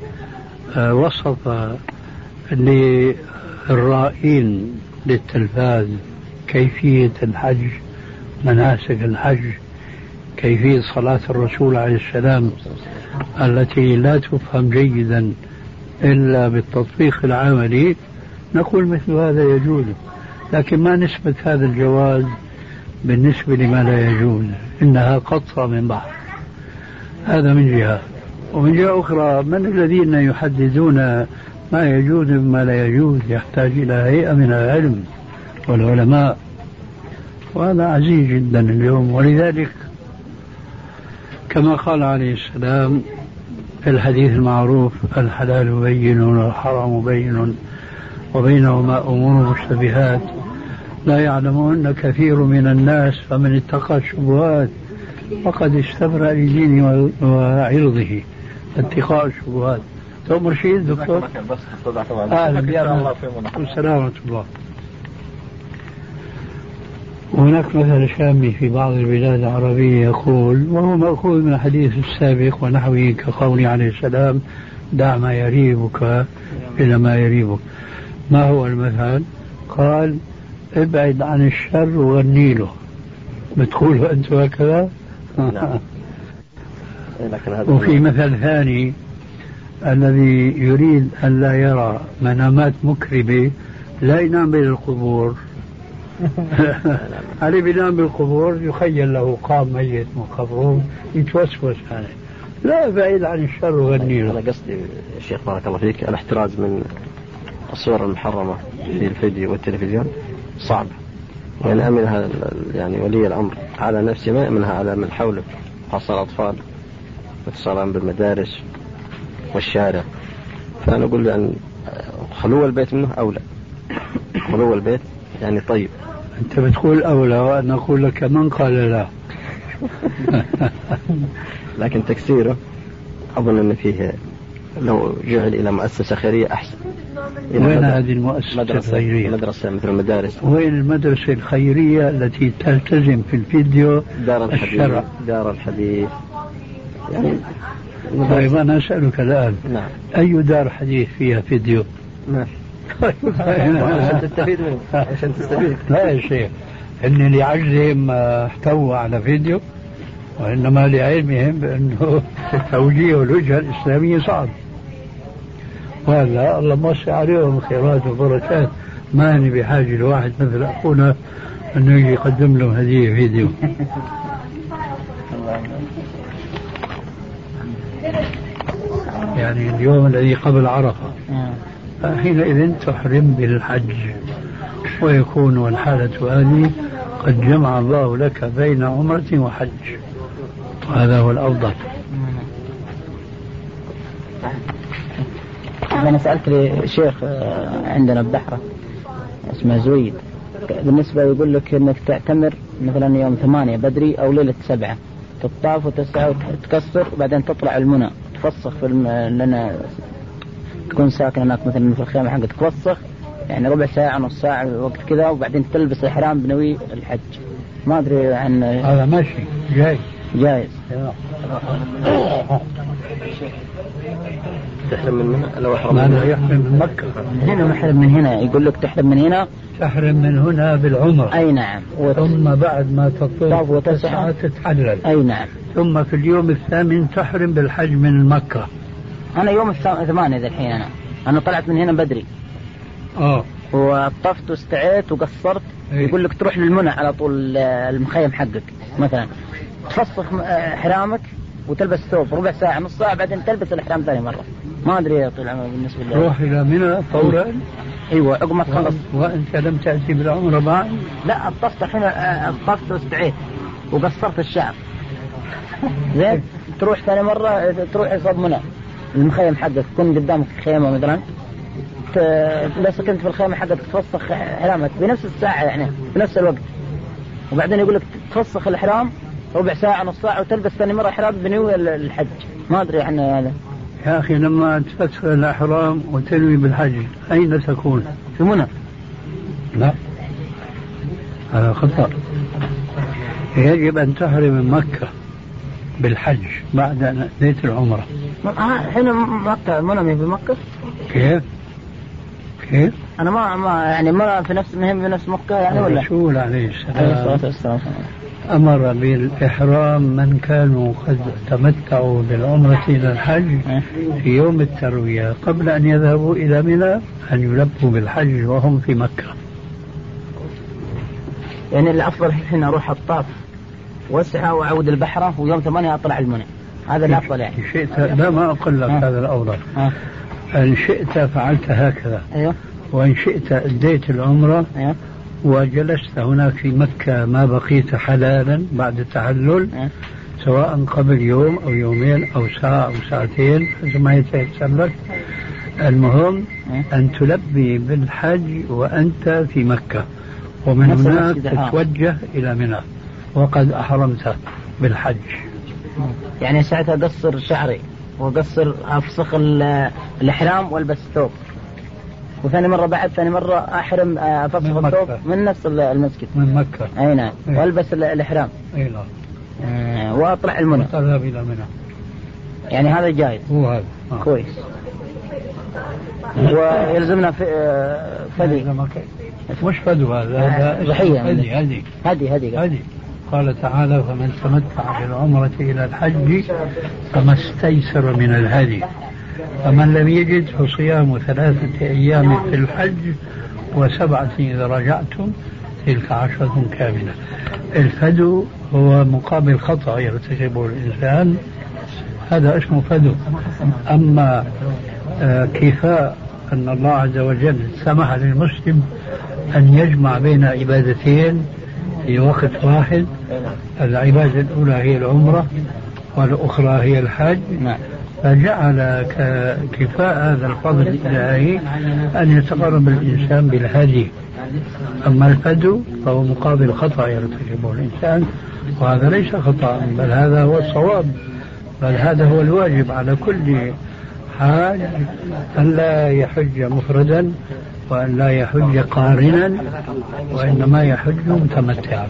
وصف للرائين للتلفاز كيفية الحج، مناسك الحج، كيفية صلاة الرسول عليه السلام التي لا تفهم جيدا إلا بالتطبيق العملي، نقول مثل هذا يجوز، لكن ما نسبة هذا الجواز بالنسبة لما لا يجوز، إنها قطرة من بحر. هذا من جهة. ومن جهة أخرى من الذين يحددون ما يجوز وما لا يجوز؟ يحتاج إلى هيئة من العلم والعلماء، وهذا عزيز جدا اليوم. ولذلك كما قال عليه السلام في الحديث المعروف: الحلال بين والحرام بين وبينهما أمور مشتبهات لا يعلمهن كثير من الناس، فمن اتقى الشبهات فقد استبرأ لدينه وعرضه. اتقاء الشبهات. تؤمر شيء دكتور؟ أهلا بك. والسلامة الله. هناك مثل شامي في بعض البلاد العربية يقول، وهو مأخوذ من الحديث السابق ونحوه، كقوله عليه السلام: دع ما يريبك إلى ما يريبك. ما هو المثل؟ قال: ابعد عن الشر وغني له. بتقولوا أنتم هكذا؟ وفي مثل ثاني: الذي يريد أن لا يرى منامات مكربة لا ينام بين القبور. علي بينام بالقبور يخيل له قام ميت من قبره يتوسوس عليه. لا، بعيد عن الشر وغني له. أنا قصدي الشيخ بارك الله فيك الاحتراز من الصور المحرمة في الفيديو والتلفزيون صعب، يعني أمنها يعني ولي الأمر على نفسه، ما يأمنها على من حوله، خاصة الأطفال، واتصالهم بالمدارس والشارع. فأنا أقول أن خلو البيت منه أولى. خلو البيت يعني طيب. أنت بتقول أولى وأنا أقول لك من قال لا. لكن تكسيره أظن أن فيه لو جعل إلى مؤسسة خيرية أحسن. وين هذه المؤسسة الخيرية؟ مدرسة مثل المدارس. وين المدرسة الخيرية التي تلتزم في الفيديو الشرع؟ دار الحديث يعني. طيب أنا أسألك الآن، نعم، أي دار حديث فيها فيديو؟ ما في. عشان تستفيد منه، عشان تستفيد. لا يا شيخ، إن لعجزهم احتووا على فيديو، وإنما لعلمهم بأنه توجيه الوجهة الإسلامية صعب. وهذا الله موسع عليهم خيرات وبركات، ما أنا بحاجة لواحد مثل أخونا أنه يجي يقدم له هدية فيديو. يعني اليوم الذي قبل عرفة حينئذ تحرم بالحج، ويكون الحالة هذه قد جمع الله لك بين عمرة وحج، وهذا هو الأفضل. أنا سألت لشيخ عندنا ببحرة اسمه زويد، بالنسبة يقول لك أنك تعتمر مثلا يوم 8 بدري أو ليلة 7، تطاف وتسعى وتكسر وبعدين تطلع المنى تفسخ في لأن تكون ساكن هناك مثلا في الخيمة حقك، تفسخ يعني ربع ساعة نص ساعة وقت كذا، وبعدين تلبس الإحرام بنوي الحج. ما أدري عن هذا ماشي جايز. تحرم من هنا لو أحرم ما يحرم من مكة هنا، محرم من هنا، يقول لك تحرم من هنا، تحرم من هنا بالعمرة. أي نعم. ثم بعد ما تطوف وتسعى تتحلل. أي نعم. ثم في اليوم الثامن تحرم بالحج من مكة. أنا يوم 8 ذا الحين أنا طلعت من هنا بدري وطفت واستعيت وقصرت. يقول لك تروح للمنى على طول المخيم حقك مثلا، تفسخ إحرامك وتلبس ثوب ربع ساعة نص ساعة، بعدين تلبس الإحرام ثاني مرة. ما أدري يا طول العمر بالنسبة لي. تروح إلى منى فورا. أيوة عقب ما تخلص. وأنت لم تأتي بالعمرة بعد؟ لا، الطفت الحين، الطفت واستعيت وقصرت الشعر. زين تروح ثاني مرة تروح يصاب منى المخيم حقك، تكون قدامك خيمة مثلا، بس كنت في الخيمة حقك تفسخ إحرامك بنفس الساعة يعني بنفس الوقت، وبعدين يقول لك تفسخ الإحرام ربع ساعة نص ساعة وتلبس ثاني مرة إحرام بنوي الحج. ما أدري عن هذا يا أخي. لما تفسخ الإحرام وتنوي بالحج أين تكون؟ في منى. لا، هذا خطأ. يجب أن تحرم من مكة بالحج بعد أن أديت العمرة. حين مكة منى في مكة. كيف؟ أنا ما يعني ما في نفس مهم في نفس مكة يعني ولا؟ الرسول عليه السلام أمر بالإحرام من كانوا قد تمتعوا بالعمرة إلى الحج في يوم التروية قبل أن يذهبوا إلى منى أن يلبوا بالحج وهم في مكة. يعني الأفضل هنا أروح الطاف واسعى وأعود البحرة ويوم 8 أطلع المنى، هذا الأفضل يعني. شئت لا، ما أقول لك هذا الأفضل. إن شئت فعلت هكذا. أيوه. وإن شئت أديت العمرة. أيوه. وجلست هناك في مكة ما بقيت حلالا بعد التحلل. سواء قبل يوم أو يومين أو ساعة أو ساعتين حسب ما يتيسر لك. المهم أن تلبي بالحج وأنت في مكة، ومن هناك تتوجه إلى منى وقد أحرمت بالحج. يعني ساعتها أقصر شعري وأقصر أفسخ الإحرام والبس ثوب، وثاني مرة بعد ثاني مرة أحرم أفسخ الثوب من نفس المسجد من مكة. أي نعم. والبس الإحرام. أي نعم. وأطلع المنى. وتذهب إلى منى. يعني هذا جائز. هو هذا. كويس. ويلزمنا في فدي. مش فدو هذا ضحية. هدي. قال تعالى: فمن تمتع بالعمرة إلى الحج فما استيسر من الهدي، فمن لم يجد فصيام 3 أيام في الحج و7 إذا رجعتم تلك 10 كاملة. الفدو هو مقابل خطأ يرتكبه الإنسان، هذا اسمه فدو. أما كفاء أن الله عز وجل سمح للمسلم أن يجمع بين عبادتين في وقت واحد، العبادة الأولى هي العمرة والأخرى هي الحج، فجعل كفاء هذا الفضل الإلهي أن يتقرب الإنسان بالهدي. أما الفدو فهو مقابل خطأ يرتكبه الإنسان، وهذا ليس خطأ، بل هذا هو الصواب، بل هذا هو الواجب على كل حاج، أن لا يحج مفردا وأن لا يحج قارنا، وإنما يحج متمتعا.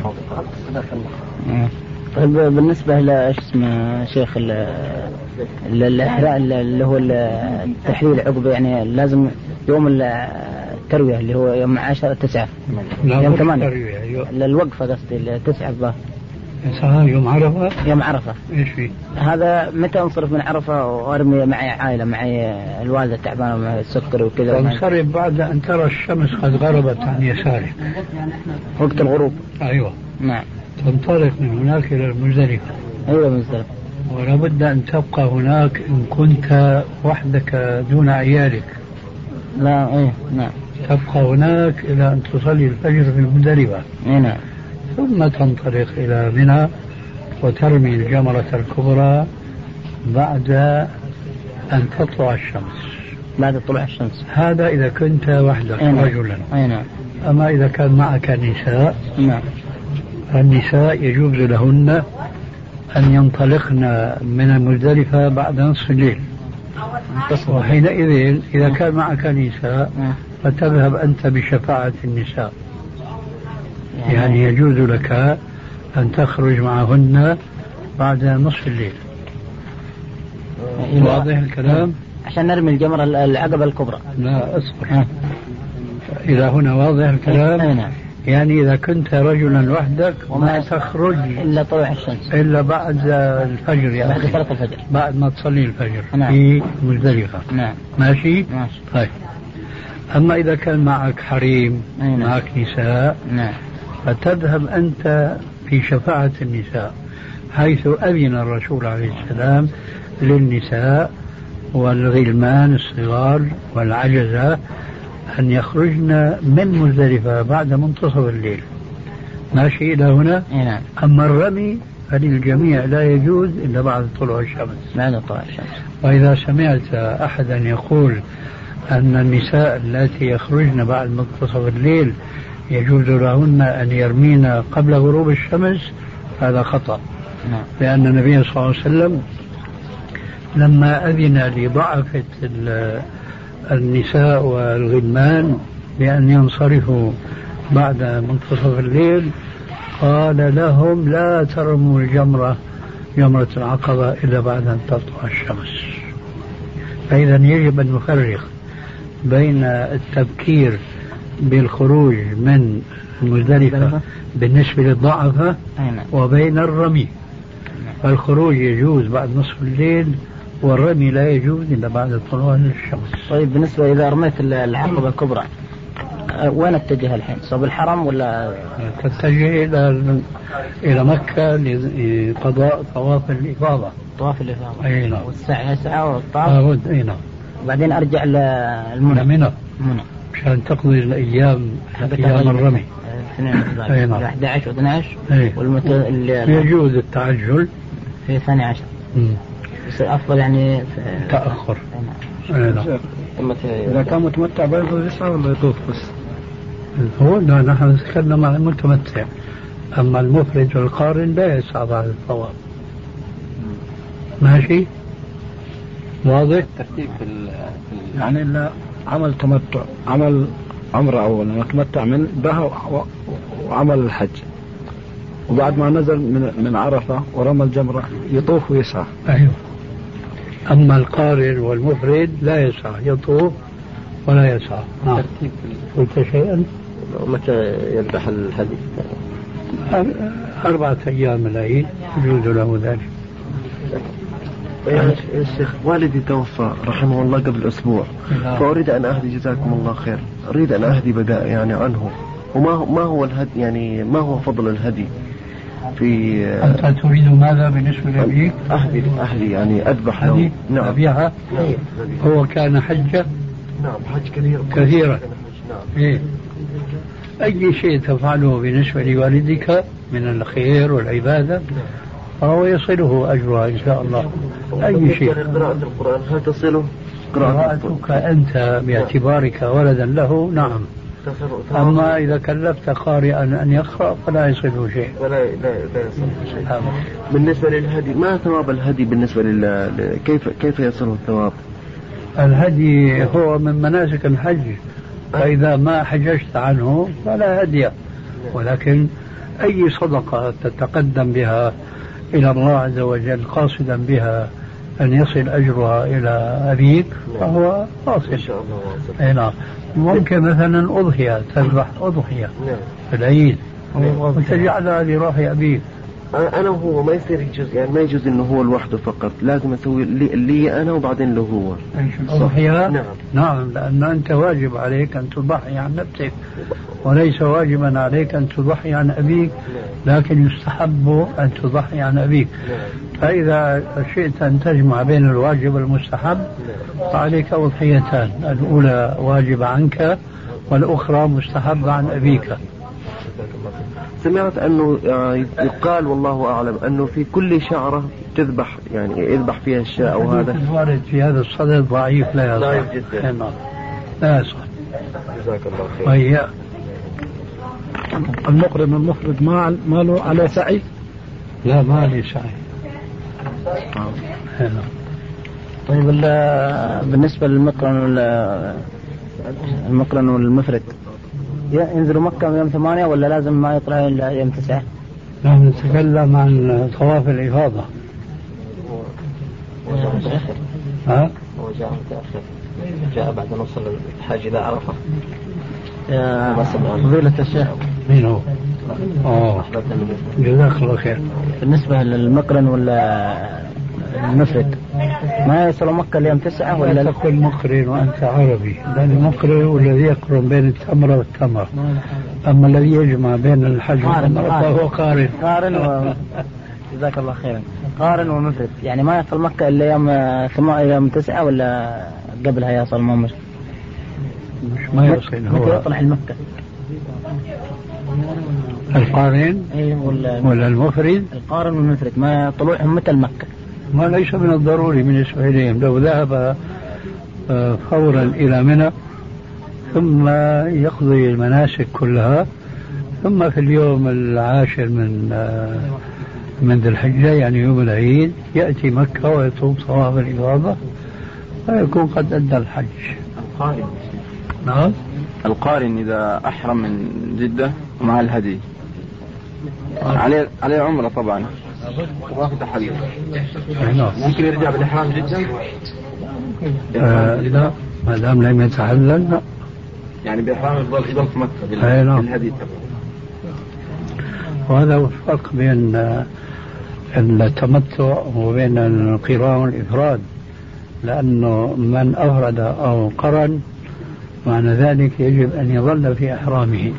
طيب بالنسبة لإيش اسمه شيخ الإحراء اللي هو التحليل عقب، يعني لازم يوم التروية اللي هو يوم 10/9 يوم 8 الوقفة قصدي 9 الظهر يسعى يوم عرفة؟ يوم عرفة. ايش فيه؟ هذا متى انصرف من عرفة وارمي معي عائلة، معي الوالدة تعبانة ومعي السكر وكذا؟ تنصرف بعد أن ترى الشمس قد غربت عن يسارك وقت الغروب. أيوة. نعم. تنطلق من هناك إلى المزدلفة. أيوة مزدلفة. ولا بد أن تبقى هناك إن كنت وحدك دون عيالك. لا إيه نعم. تبقى هناك إلى أن تصلي الفجر في المزدلفة. إيه نعم. ثم تنطلق إلى منى وترمي الجمرة الكبرى بعد أن تطلع الشمس. بعد طلوع الشمس. هذا إذا كنت وحدك رجلا. أي نعم. أما إذا كان معك نساء، نعم، النساء يجوز لهن أن ينطلقن من المزدلفة بعد نصف الليل، وحينئذ إذا كان معك نساء فتذهب أنت بشفاعة النساء، يعني يجوز لك أن تخرج معهن بعد نصف الليل. واضح الكلام؟ عشان نرمي الجمرة العقبة الكبرى. لا أصبر. إلى هنا واضح الكلام؟ يعني إذا كنت رجلا وحدك ما تخرج إلا طلوع الشمس، إلا بعد الفجر، يعني بعد صلاة الفجر، بعد ما تصلي الفجر. نعم. في مزدلفة. نعم. ماشي؟ ماشي. طيب. أما إذا كان معك حريم، نعم، معك نساء، نعم، فتذهب أنت في شفاعة النساء، حيث أذن الرسول عليه السلام للنساء والغلمان الصغار والعجزة أن يخرجن من مزدلفة بعد منتصف الليل. ماشي إلى هنا؟ نعم. أما الرمي فللجميع لا يجوز إلا بعد طلوع الشمس. بعد طلوع الشمس. وإذا سمعت أحدا يقول أن النساء التي يخرجن بعد منتصف الليل يجوز لهن أن يرمين قبل غروب الشمس، هذا خطأ. نعم. لأن النبي صلى الله عليه وسلم لما أذن لضعفة النساء والغلمان بأن ينصرفوا بعد منتصف الليل قال لهم لا ترموا جمرة العقبة إلا بعد أن تطلع الشمس. فإذا يجب أن نفرق بين التبكير بالخروج من المزدلفة بالنسبة للضعفة وبين الرمي. فالخروج يجوز بعد نصف الليل والرمي لا يجوز إلا بعد طلوع الشمس. طيب بالنسبة إذا رميت العقبة الكبرى وين اتجه الحين؟ صوب الحرم ولا تتجه إلى مكة لقضاء طواف الإفاضة؟ طواف الإفاضة. أي نعم. والسعي والطواف. لابد. أي نعم. وبعدين أرجع للمنى. مشان تقضي الأيام الرمي. أي نعم. 11 و12. يجوز التعجل في 12. بس أفضل يعني تأخر. إذا كان متمتع برضه يسعى ولا يطوف بس؟ هو نحن نتكلم عن المتمتع، أما المفرد والقارن لا يسعى بعد الطواف. ماشي؟ واضح؟ ترتيب يعني لا عمل تمتع، عمل عمرة أولا وتمتع من بها وعمل الحج، وبعد ما نزل من عرفة ورمى الجمرة يطوف ويسعى. أيوه. أما القارن والمفرد لا يسعى، يطوف ولا يسعى. ترتيب قلت شيئا؟ متى يذبح الهدي؟ 4 أيام العيد يجوز له ذلك. يا شيخ والدي توفى رحمه الله قبل أسبوع، فأريد أن أهدي جزاكم الله خير، أريد أن أهدي بداء يعني عنه، وما هو الهدي، يعني ما هو فضل الهدي في أنت تريد ماذا بالنسبة لأبيك؟ أهدي يعني أذبح له. نعم. أبيها هو كان حجة. نعم حج كثيرا. نعم. إيه؟ أي شيء تفعله بالنسبة لوالدك من الخير والعبادة فهو يصله أجرها إن شاء الله. أي شيء. قراءة القرآن هل تصله؟ قراءتك أنت باعتبارك ولدا له نعم. أما إذا كلفت قارئا أن يقرأ فلا يصله شيء. لا يصله شيء. بالنسبة للهدي ما ثواب الهدي بالنسبة كيف يصله الثواب؟ الهدي هو من مناسك الحج، فإذا ما حججت عنه فلا هدي، ولكن أي صدقة تتقدم بها إلى الله عز وجل قاصدا بها أن يصل أجرها إلى أبيك فهو واصل. نعم. ممكن مثلا أضحية، تذبح أضحية في العيد وتجعلها لروح أبيك أنا وهو ما يصير يجوز، يعني ما يجوز إنه هو لوحده فقط، لازم أسوي لي أنا وبعدين له هو. الأضحية نعم. نعم، لأن أنت واجب عليك أن تضحي عن نفسك وليس واجبا عليك أن تضحي عن أبيك، لكن يستحب أن تضحي عن أبيك. فإذا شئت أن تجمع بين الواجب والمستحب فعليك أضحيتان، الأولى واجب عنك والأخرى مستحب عن أبيك. سمعت أنه يقال والله أعلم أنه في كل شعرة تذبح، يعني يذبح فيها الشاء، وهذا الوارد في هذا الصدد ضعيف لا يصح. ضعيف جدا. لا يصح. جزاك الله خير. وهي المقرن المفرد ما له على سعي؟ لا، ما لي سعي. طيب بالنسبة المقرن والمفرد ينزلوا مكة يوم 8 ولا لازم ما يطلع إلا يوم 9؟ نحن نتكلم عن طواف الإفاضة. ها؟ هو جاء متأخر، جاء بعد نص الحاج إذا عرفه. فضيلة الشيخ. مين هو؟ جزاك الله خير. بالنسبة للمقرن ولا المفرد ما يصل مكة اليوم 9 ولا لا تقل مقرن وأنت عربي، لأن المقرن هو الذي يقرن بين التمرة والتمرة، أما الذي يجمع بين الحج والتمرة فهو قارن. جزاك الله خيرا. قارن ومفرد يعني ما يصل مكة إلا يوم 9 ولا قبلها يصل مش ما يصل. متى يطلع المكة؟ القارن ولا المفرد؟ القارن والمفرد ما طلوعهم متى المكة؟ ما ليس من الضروري بالنسبة إليهم. لو ذهب فورا إلى منى ثم يقضي المناسك كلها، ثم في اليوم العاشر من ذي الحجة يعني يوم العيد يأتي مكة ويطوف طواف الإفاضة ويكون قد أدى الحج. القارن. نعم. القارن إذا أحرم من جدة مع الهدي عليه عمرة طبعا وفي تحلل، ممكن يرجع بالإحرام جدا؟ لا، ما دام لم يتحلل لا. يعني بإحرام يفضل في مكة بالهدي طبعا. وهذا هو الفرق بين التمتع وبين القران والإفراد، لأنه من أفرد أو قرن معنى ذلك يجب أن يظل في إحرامه.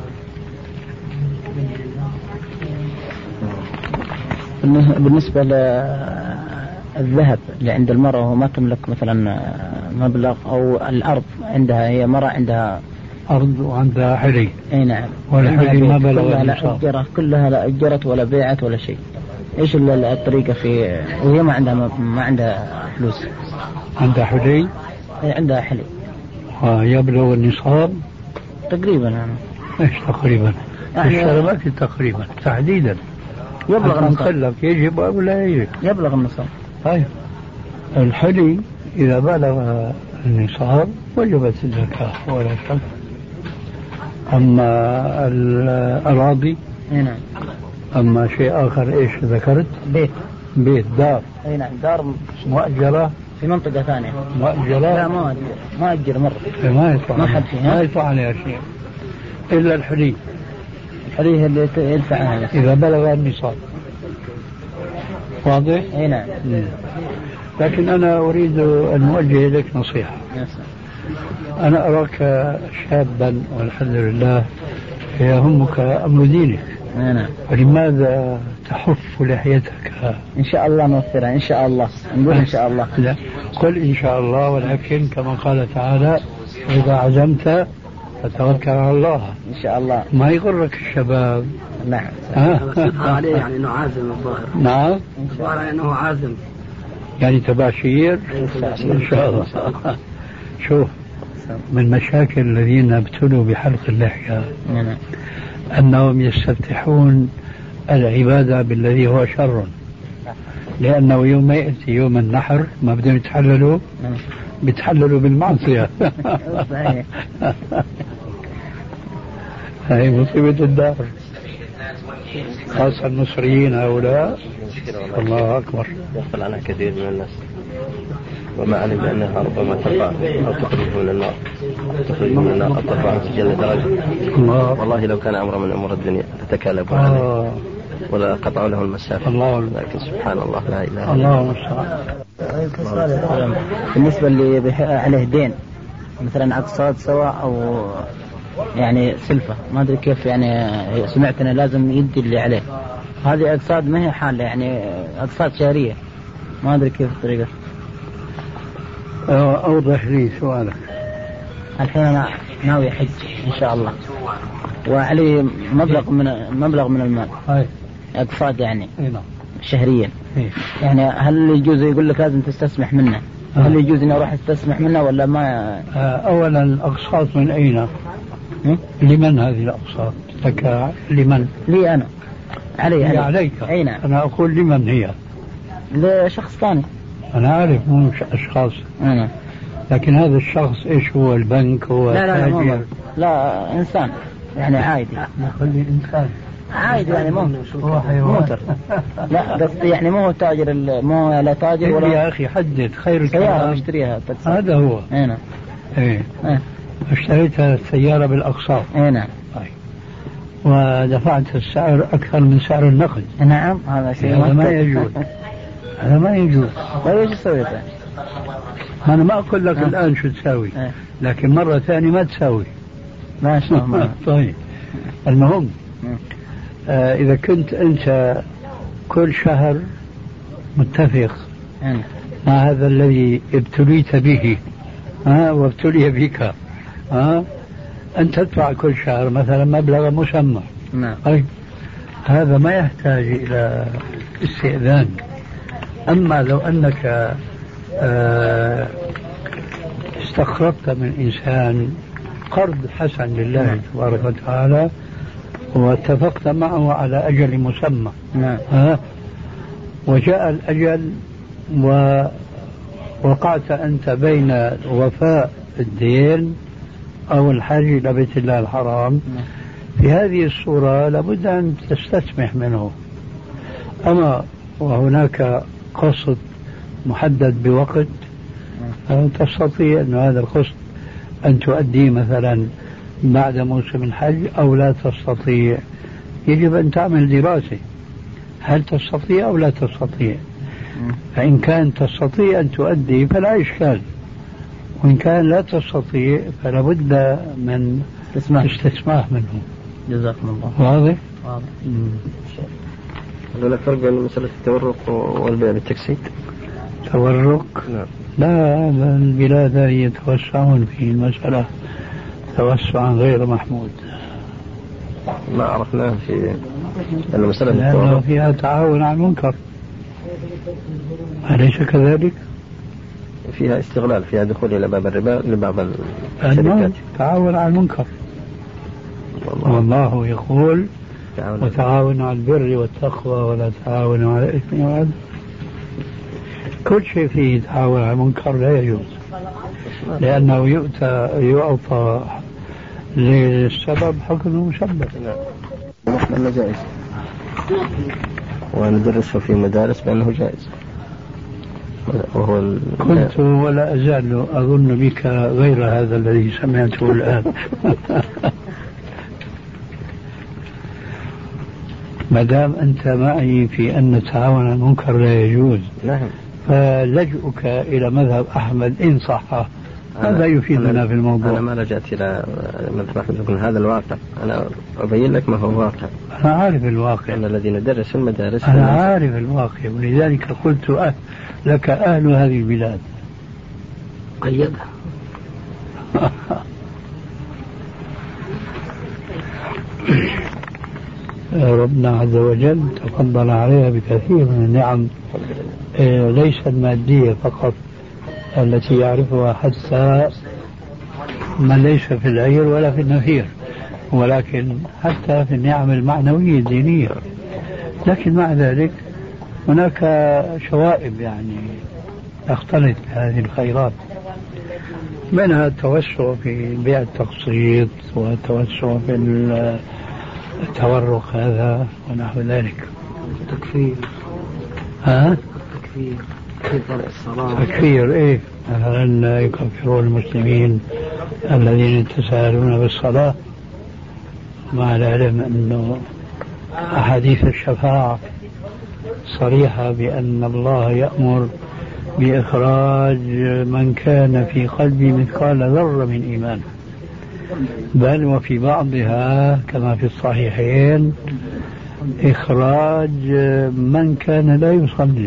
بالنسبة للذهب اللي عند المرأة وهو ما تملك مثلا مبلغ أو الأرض عندها، هي مرأة عندها أرض وعندها حلي. أي نعم. والحلي ما بلغ كلها لا أجرت ولا بيعت ولا شيء. إيش الطريقة في وهي ما عندها فلوس؟ عندها حلي؟ عندها حلي. يبلغ النصاب تقريبا. أنا إيش تقريبا؟ ما في تقريبا تحديدا. يبلغ النصاب. يجب أو لا يجب؟ يبلغ النصاب. طيب الحلي إذا بلغ النصاب وجبت الزكاة ولا شك. أما الأراضي نعم. أما شيء آخر إيش ذكرت؟ بيت دار. أي نعم، دار مؤجرة في منطقة ثانية. مؤجرة؟ لا ما أجر مرة. ما يطلع. ما حد فيها. ما يطلع عليها شيء إلا الحلي. الحلي هي اللي يدفعها إذا بلغ النصاب. واضح؟ أي نعم. لكن أنا أريد أن أوجه لك نصيحة. أنا أراك شابا والحمد لله يهمك أمر دينك. نعم. فلماذا تحف لحيتك؟ إن شاء الله نوفرها إن شاء الله. نقول إن شاء الله. لا قل إن شاء الله، ولكن كما قال تعالى إذا عزمت فتوكل على الله. إن شاء الله. ما يغرك الشباب. نعم. عليه يعني إنه عازم الظاهر. نعم. الظاهر إنه عازم. يعني تباشير. إن شاء الله. شوف، من مشاكل الذين ابتلوا بحلق اللحية أنهم يستفتحون العبادة بالذي هو شر، لأنه يوم يأتي يوم النحر ما بدهم يتحللوا بيتحللوا بالمعصية. هاي مصيبة الدار، خاصة المصريين هؤلاء. الله أكبر. يغفل عنها كثير من الناس وما علم بأنها ربما ترفع أو تخرج من النار، أو ترفع جل درجة. والله لو كان أمر من أمور الدنيا تتكالب عليه. ولا قطعوا له المسافة. الله، لكن سبحان الله لا إله إلا الله المستعان. بالنسبة اللي عليه دين مثلا أقساط سواء أو يعني سلفة، ما أدري كيف، يعني سمعت أنه لازم يدي اللي عليه. هذه أقساط ما هي حالة، يعني أقساط شهرية، ما أدري كيف الطريقة. أوضح لي سؤالك. الحين أنا ناوي حج إن شاء الله، وعلي مبلغ من المال، أقساط يعني شهريا. يعني هل يجوز يقول لك لازم تستسمح منه؟ هل يجوز إني أروح أستسمح منه ولا ما؟ أولا الأقساط من أين؟ لمن هذه الأقساط؟ لك لمن؟ لي أنا. عليك. أي نعم. أنا أقول لمن هي؟ لشخص ثاني. أنا أعرف مو أشخاص. أنا. لكن هذا الشخص إيش هو؟ البنك هو؟ لا إنسان يعني عادي. نخلي إنسان عادي يعني مو موتر. لا قصدي يعني مو تاجر، مو لا تاجر ولا. يا أخي حدد خير سيارة مشتريها. هذا هو. نعم. اشتريت السيارة بالأقساط. نعم. ودفعت السعر أكثر من سعر النقد. نعم. هذا شيء ما يجوز. هذا ما يجوز. طيب ايش سويت؟ أنا ما أقول لك الآن شو تساوي، لكن مرة ثانية ما تساوي. ما شاء الله. طيب المهم إذا كنت أنت كل شهر متفق مع هذا الذي ابتليت به وابتلي بك، أن تدفع كل شهر مثلا مبلغ مسمى. طيب هذا ما يحتاج إلى استئذان. أما لو أنك استقرضت من إنسان قرض حسن لله تبارك وتعالى واتفقت معه على أجل مسمى، وجاء الأجل ووقعت أنت بين وفاء الدين أو الحج إلى بيت الله الحرام، في هذه الصورة لابد أن تستسمح منه. أما وهناك قسط محدد بوقت، تستطيع أن هذا القسط أن تؤديه مثلا بعد موسم الحج أو لا تستطيع. يجب أن تعمل دراسة، هل تستطيع أو لا تستطيع. فإن كان تستطيع أن تؤدي فلا إشكال، وإن كان لا تستطيع فلا بد من استسماح منه. جزاكم الله. واضح؟ واضح. هل هناك فرق بين مسألة التورق والبيع بالتقسيط؟ تورق؟ نعم. لا، البلاد يتوسعون في المسألة توسعا غير محمود. ما عرفناه في المسألة لأنه فيها تعاون على المنكر، أليس كذلك؟ فيها استغلال، فيها دخول إلى باب الربا لبعض الشركات. تعاون على المنكر. والله يقول وتعاونوا على البر والتقوى ولا تعاونوا على الإثم والعدوان. كل شيء فيه تعاون على المنكر لا يجوز، لأنه يعطى للسبب حكم المسبب. أنه جائز، وندرسه في مدارس بأنه جائز. وهو كنت ولا أزال أظن بك غير هذا الذي سمعته الآن. ما دام أنت معي في أن التعاون على المنكر لا يجوز، فلجؤك إلى مذهب أحمد إن صح هذا يفيدنا في الموضوع. أنا ما لجأت إلى مذهب أحمد، لكن هذا الواقع. أنا أبين لك ما هو الواقع. أنا عارف الواقع، أنا الذي ندرس في المدارس. أنا عارف الواقع، ولذلك قلت لك أهل هذه البلاد. قيدها. ربنا عز وجل تفضل عليها بكثير من النعم، ليس المادية فقط التي يعرفها حتى من ليس في العير ولا في النفير، ولكن حتى في النعم المعنوية الدينية. لكن مع ذلك هناك شوائب يعني تختلط بهذه الخيرات، منها التوسع في بيع التقسيط والتوسع في التورق هذا ونحو ذلك. تكفير. تكفير إيه؟ مثلا يكفرون المسلمين الذين يتساهلون بالصلاة، مع العلم أنه أحاديث الشفاعة صريحة بأن الله يأمر بإخراج من كان في قلبه مثقال ذرة من إيمان، بل وفي بعضها كما في الصحيحين إخراج من كان لا يصلي.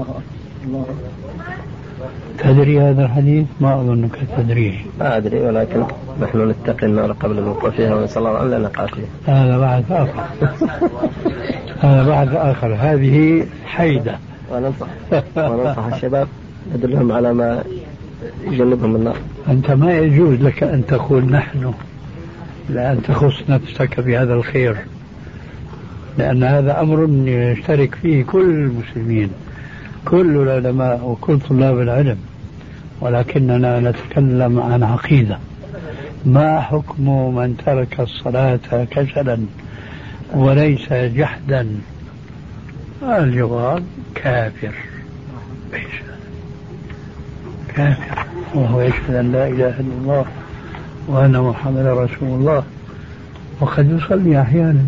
تدري هذا الحديث؟ ما أظنك تدريه. ما أدري، ولكن نحن نتقي النار قبل الوقوع فيها ونسأل الله أن لا نقع فيها. هذا بعد آخر. هذا بعد آخر. هذه حيدة. وننصح الشباب ندلهم على ما يجنبهم النار. أنت ما يجوز لك أن تقول نحن، لأن تخص نفسك بهذا الخير، لأن هذا أمر يشترك فيه كل المسلمين، كل العلماء وكل طلاب العلم، ولكننا نتكلم عن عقيدة. ما حكم من ترك الصلاة كسلا وليس جحدا؟ الجواب كافر، كافر، وهو يشهد أن لا إله إلا الله وأن محمد رسول الله، وقد يصلي أحيانا،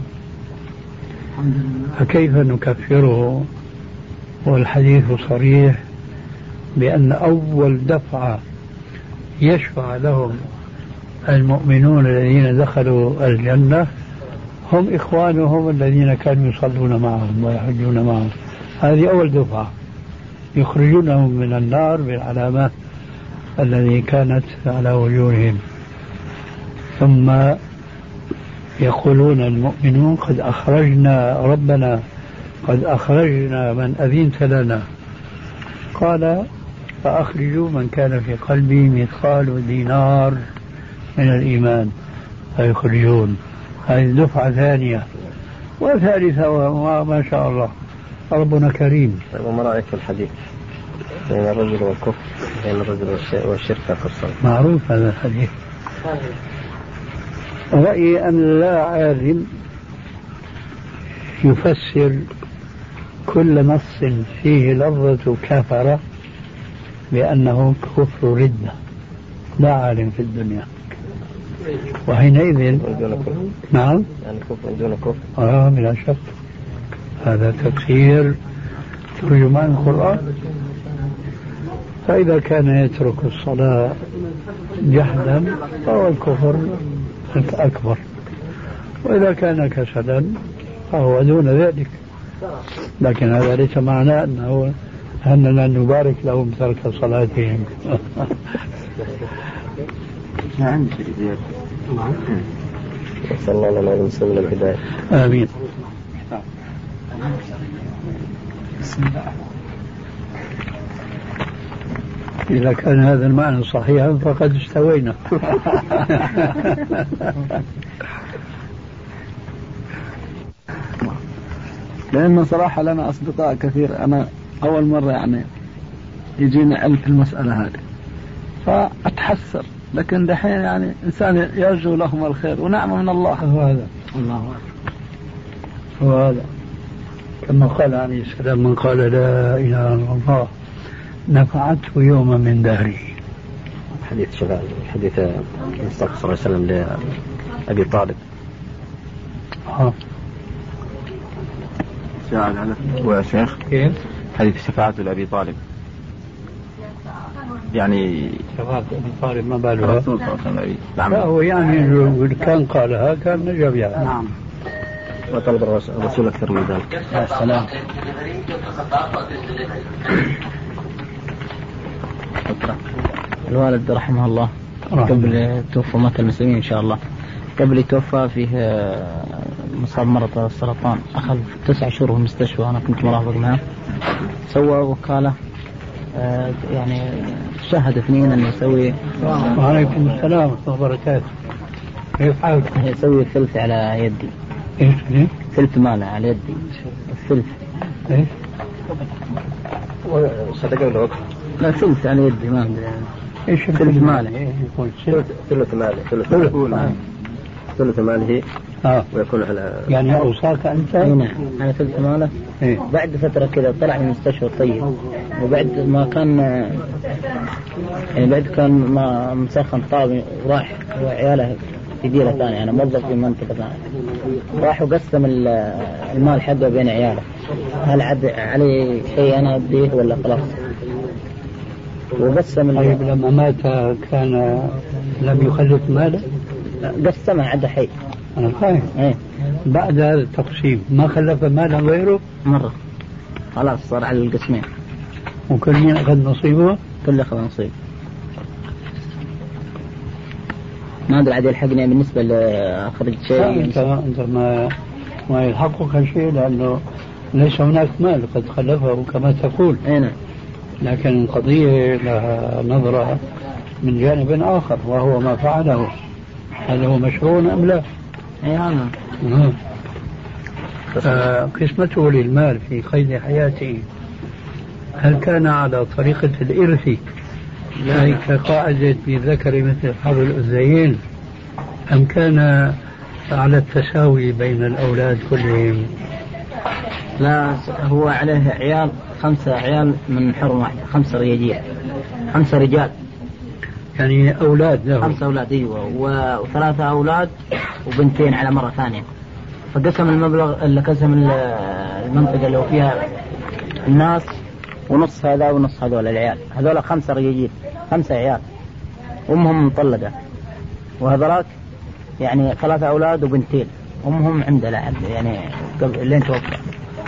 فكيف نكفره؟ والحديث صريح بأن أول دفعة يشفع لهم المؤمنون الذين دخلوا الجنة هم إخوانهم الذين كانوا يصلون معهم ويحجون معهم. هذه أول دفعة يخرجونهم من النار بالعلامات التي كانت على وجوههم، ثم يقولون المؤمنون قد أخرجنا ربنا، قد أخرجنا من أذنت لنا. قال فأخرجوا من كان في قلبي مثقال دينار من الإيمان فيخرجون. هذه دفعة ثانية وثالثة، وما شاء الله ربنا كريم. وما رأيك في الحديث بين الرجل والكفر، بين الرجل والشرك في الصلاة؟ معروف هذا الحديث. رأيي أن لا عالم يفسر كل نص فيه لفظة كفر بأنه كفر ردة، لا عالم في الدنيا. وحينئذ نعم، يعني كفر دون كفر. بلا شك هذا تفسير ترجمان القرآن. فإذا كان يترك الصلاة جحدا فهو الكفر الأكبر، وإذا كان كسلا فهو دون ذلك. لكن هذا ليس معناه أننا نبارك لهم ترك صلاتهم. نعم. صلى الله عليه وسلم الهداية. آمين. إذا كان هذا المعنى صحيحا فقد استوينا. لأن صراحة لنا أصدقاء كثير، أنا أول مرة يعني يجينا علم في المسألة هذه فأتحسر، لكن دحين يعني إنسان يرجو لهم الخير ونعمة من الله. هذا الله وهذا كما قال عليه السلام: من قال لا إله إلا الله نفعته يوما من دهره. حديث شباب، حديث المصطفى صلى الله عليه وسلم لأبي طالب. يا شيخ كيف حديث الشفاعة لأبي طالب؟ يعني شفاعة أبي طالب ما بالها؟ الرسول صلى الله عليه وسلم. لا هو يعني كان قالها كان نجب يعني. نعم. وطلب الرسول أكثر من ذلك. يا سلام. الوالد رحمه الله قبل توفى، مات المسلمين إن شاء الله، قبل يتوفى فيه مصاب مرض السرطان، أخذ 9 شهور في المستشفى وأنا كنت مرافق معه. سوى وكالة يعني شهد 2 أن يسوي. وعليكم السلام ورحمة الله وبركاته. كيف حالك؟ يسوي ثلث على يدي. إيش؟ ثلث ماله على يدي. الثلث. إيش؟ صدق ولا وقت؟ لا ثلث على يدي ما أدري. إيش ثلث ماله؟ ثلث ماله. ثلث ماله. ويكون على يعني أوصاك أنت؟ نعم على ثلث ماله. بعد فترة كذا طلع من المستشفى طيب، وبعد ما كان يعني بعد كان ما مسخن طاب وراح وعياله في ديرة ثانية، أنا موظف في منطقة ثانية، راح وقسم المال حقه بين عياله. هل عد علي شيء أنا أديه ولا خلاص؟ وقسم. طيب لما مات كان لم يخلف ماله؟ قسمه عد حي. أنا فاهم. إيه. بعد هذا التقسيم ما خلف مالا غيره؟ مرة خلاص صار على القسمين. وكل مين أخذ نصيبه؟ كل أخذ نصيب. ما أدري عاد يلحقني بالنسبة لأخرج شيء. أنت ما يلحقك شيء لأنه ليس هناك مال قد خلفه كما تقول. أين. لكن القضية لها نظرة من جانب آخر وهو ما فعله، هل هو مشروع أم لا؟ قسمته للمال في قيد حياته هل كان على طريقة الإرث أي كقاعدة بالذكر مثل حظ الأنثيين أم كان على التساوي بين الأولاد كلهم؟ لا، هو عليه عيال 5 عيال من حرم واحدة، 5 رجال 5 رجال يعني أولاد له 5 أولاد. أيوة، و3 أولاد وبنتين على مرة ثانية. فقسم المبلغ اللي قسم المنطقة اللي هو فيها الناس ونص هذا ونص هذول العيال. هذول 5 رجال 5 عيال أمهم مطلقة، وهذولاك يعني 3 أولاد وبنتين أمهم عندها يعني قبل لين توفى.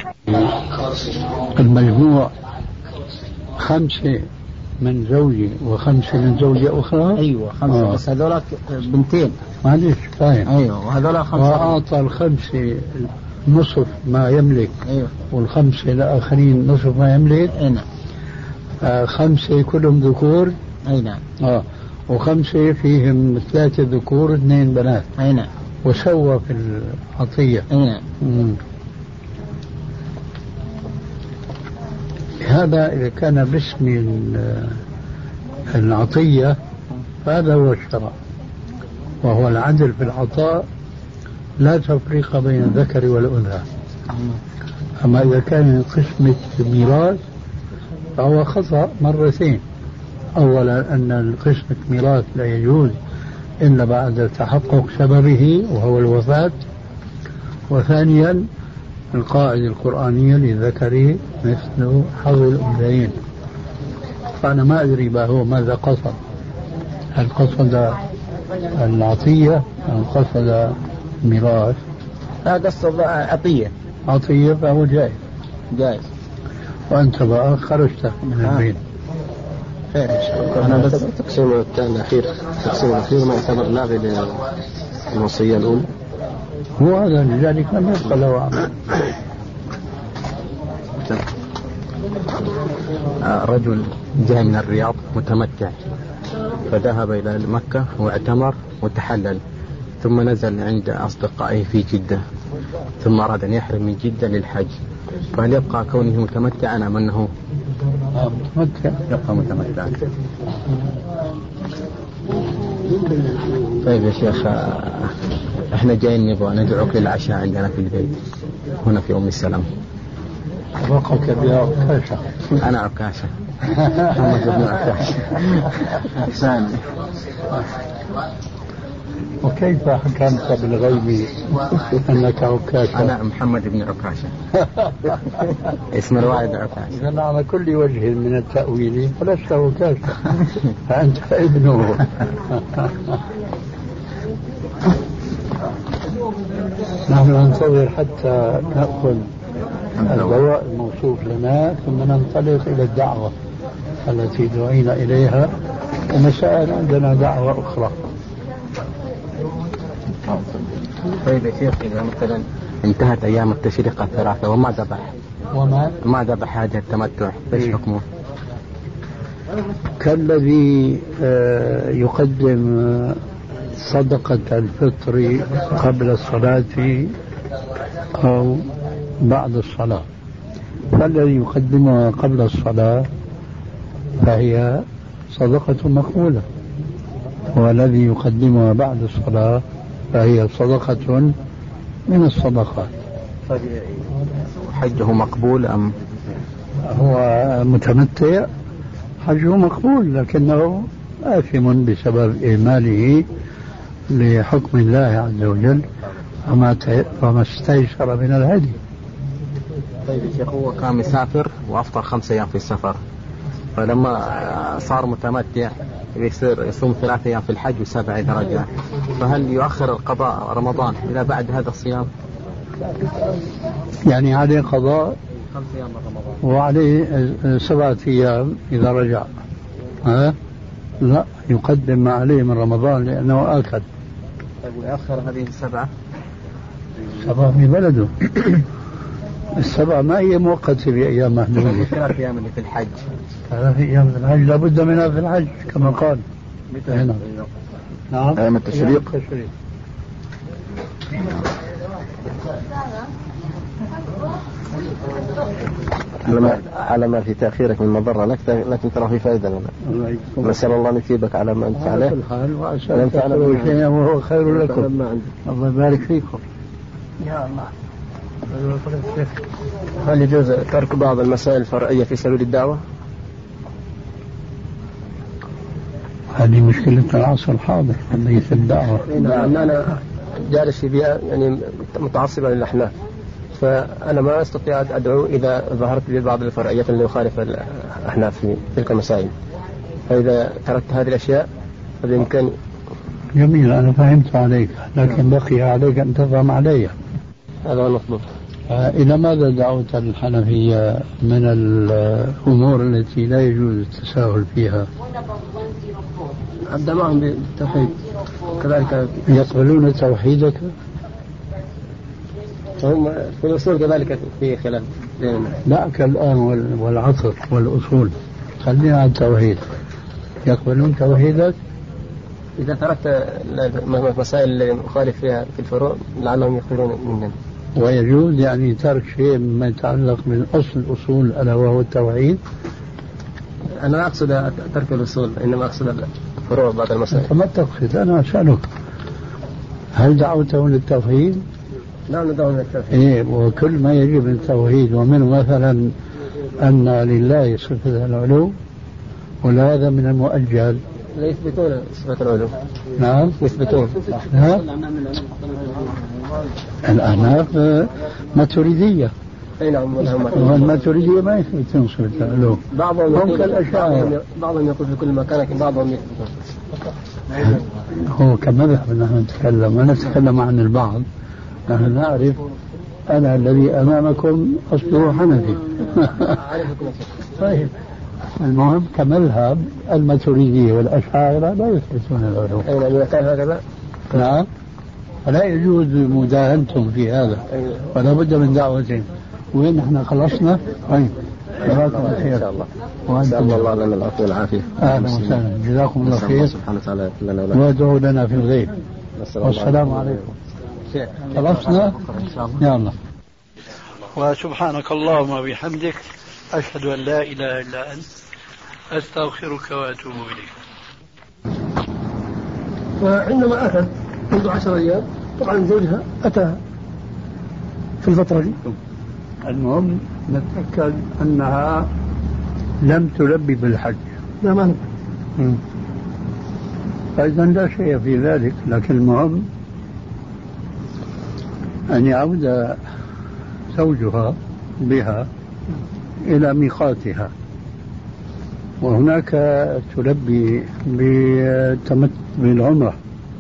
المجموع 5 من زوجي و5 من زوجة أخرى. أيوة 5 بس هذولاك بنتين. معلش فاهم. أيوة، وهذولا 5. وأعطى 5 نصف ما يملك. أيوة. وال5 الآخرين نصف ما يملك. أي نعم. 5 كلهم ذكور. أي نعم. و5 فيهم 3 ذكور 2 بنات. أي نعم. وسوى في العطية. أي نعم. هذا إذا كان باسم العطية فهذا هو الشرع، وهو العدل في العطاء، لا تفريق بين الذكر والأنثى. أما إذا كان قسمة ميراث فهو خطأ مرتين. أولا أن القسمة ميراث لا يجوز إلا بعد تحقق سببه وهو الوفاة. وثانيا القاعدة القرآنية للذكر مثل حظ الأنثيين. فأنا ما أدري ماذا قصد، هل قصد العطية أم قصد ميراث؟ لا، قصد عطية فهو جائز. وأنت بقى خرجت من البيت. أنا بس التقسيم الأخير ما يعتبر لاغي للوصية الأولى. هو هذا لذلك لم يبقى له عمل. رجل جاء من الرياض متمتع فذهب إلى مكة واعتمر وتحلل، ثم نزل عند أصدقائه في جدة، ثم أراد أن يحرم من جدة للحج، فهل يبقى كونه متمتعا أم أنه متمتع؟ يبقى متمتعا. طيب يا شيخ، احنا جايين نبغى ندعوك للعشاء عندنا في البيت هنا في أم السلام. وقعك بها عكاشة. أنا عكاشة. محمد بن عكاشة. ثاني. وكيف حكمت بالغيب أنك عكاشة؟ أنا محمد بن عكاشة. اسم الوالد عكاشة. إذا على كل وجه من التأويل فلست عكاشة، فأنت ابنه. نحن ننتظر حتى نأخذ الدواء الموصوف لنا ثم ننطلق إلى الدعوة التي دعينا إليها، ومساء عندنا دعوة أخرى. طيب يا شيخ، إذا مثلا انتهت أيام التشريق 3 وما ذبح هذا التمتع، ايش حكمه؟ كالذي يقدم صدقة الفطر قبل الصلاة أو بعد الصلاة. فالذي يقدمها قبل الصلاة فهي صدقة مقبولة، والذي يقدمها بعد الصلاة فهي صدقة من الصدقات. حجه مقبول أم هو متمتع؟ حجه مقبول، لكنه آثم بسبب إهماله لحكم الله عز وجل وما استيسر من الهدي. طيب يا شيخ، هو كان مسافر وأفطر 5 أيام في السفر، فلما صار متمتع يصير يصوم 3 أيام في الحج و7 إذا رجع، فهل يؤخر القضاء رمضان إلى بعد هذا الصيام؟ يعني عليه قضاء 5 أيام من رمضان وعليه 7 أيام إذا رجع. لا، يقدم ما عليه من رمضان لأنه آكل. طيب ويأخر هذه 7 في بلده. 7 ما هي مؤقتة بأيام محدودة. 3 أيام اللي في الحج. 3 أيام في الحج لابد منها في الحج كما قال. نعم. أيام التشريق. على ما في تأخيرك من مضرة لكن ترى في فائدة لنا. نسأل الله أن يثيبك على ما أنت عليه. وأسأل الله شيئا وهو خير لكم. الله يبارك فيكم. يا الله. هل يجوز ترك بعض المسائل الفرعية في سبيل الدعوة؟ هذه مشكلة العصر الحاضر، قضية الدعوة. أنا جالس في بيئة يعني متعصبة للأحناف، فأنا ما أستطيع أدعو إذا ظهرت لي بعض الفرعيات اللي يخالف الأحناف في تلك المسائل، فإذا تركت هذه الأشياء فبإمكاني. جميل، أنا فهمت عليك، لكن بقي عليك أن تفهم علي. هذا هو المطلوب. إلى ماذا دعوت الحنفية من الأمور التي لا يجوز التساهل فيها؟ أبدأ معهم بالتوحيد كذلك. يقبلون توحيدك؟ هم في الأصول كذلك في خلاف. لا كالآن والعصر والأصول، خلينا على التوحيد. يقبلون توحيدك؟ إذا تركت مسائل اللي مخالف فيها في الفروع لعلهم يقبلون منهم. ويجوز يعني ترك شيء مما يتعلق من أصل الأصول ألا وهو التوحيد؟ أنا لا أقصد ترك الأصول، إنما أقصد الفروع بعض المسائل. ما تقصد؟ أنا أسألك هل دعوتهم للتوحيد؟ نعم ندعوهم للتوحيد. إيه، وكل ما يجب من التوحيد، ومنه مثلا أن لله صفة العلو، ولا هذا من المؤجل. لا يثبتون صفة العلو. نعم يثبتون. الأحناف ماتريدية. أي نعم. والماتريدية ما يثبتون صفة العلو. بعضهم يقول في كل مكان، لكن بعضهم يثبتون. هو كمذهب نحن نتكلم، ما نتكلم عن البعض. نحن نعرف أنا الذي أمامكم أصله حنفي. طيب، المهم كمذهب الماتريدية والأشاعرة لا يثبتون العلو. أي نعم كان هكذا. نعم، فلا يجوز مداهنتم في هذا، ولا بد من دعوتهم. وين نحن خلصنا؟ طيب، جزاكم الله خير. إن شاء الله. وأنتم الله لنا العافية والعافية. أهلا وسهلا، جزاكم الله خير. سبحانه وتعالى لنا وادعوا لنا في الغيب. والسلام عليكم. خلصنا؟ يلا. وسبحانك اللهم وبحمدك، أشهد أن لا إله إلا أنت، أستغفرك وأتوب إليك. وعندما أتت منذ 10 أيام، طبعا زوجها أتى في الفترة دي. المهم نتأكد أنها لم تلبي بالحج. لا مانع. فإذا لا شيء في ذلك، لكن المهم أن يعود زوجها بها إلى ميقاتها، وهناك تلبي بالعمرة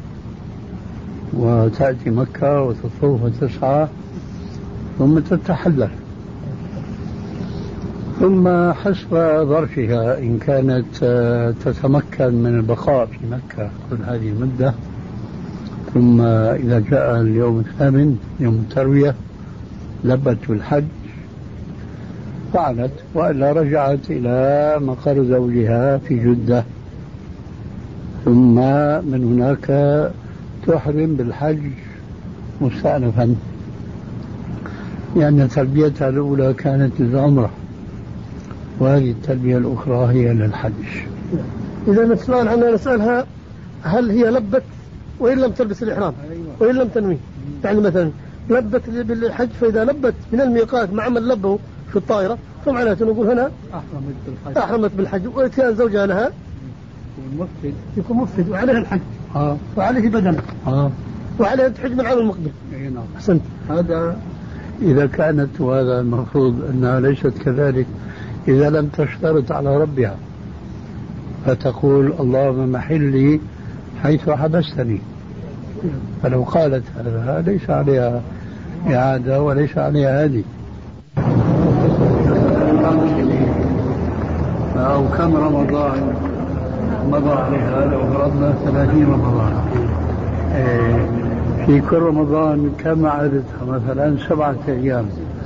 وتأتي مكة وتطوف وتسعى ثم تتحلل، ثم حسب ظرفها إن كانت تتمكن من البقاء في مكة كل هذه المدة، ثم إذا جاء اليوم الثامن يوم التروية لبت بالحج فعلت، وإلا رجعت إلى مقر زوجها في جدة، ثم من هناك تحرم بالحج مستأنفا، لأن تلبيتها الأولى كانت للعمرة وهذه التلبية الأخرى هي للحج. إذا السؤال عنا نسألها هل هي لبت وإن لم تلبس الإحرام وإن لم تنوي، يعني مثلا لبت بالحج، فإذا لبت من الميقات مع من لبه في الطائرة فمعناته نقول هنا أحرمت بالحج، وإتيان زوجها لها يكون مفسد وعليها الحج. وعليه بدن وعليه أن تحج من العام المقبل. نعم. أحسنت. هذا إذا كانت، وهذا المفروض أنها ليست كذلك، إذا لم تشترط على ربها فتقول اللهم محلي حيث حبستني، فلو قالت هذا ليس عليها إعادة وليس عليها هذه. أو كم رمضان مضى عليها لو فرضنا 30 رمضان، في كل رمضان كم عددها؟ مثلا 7 أيام،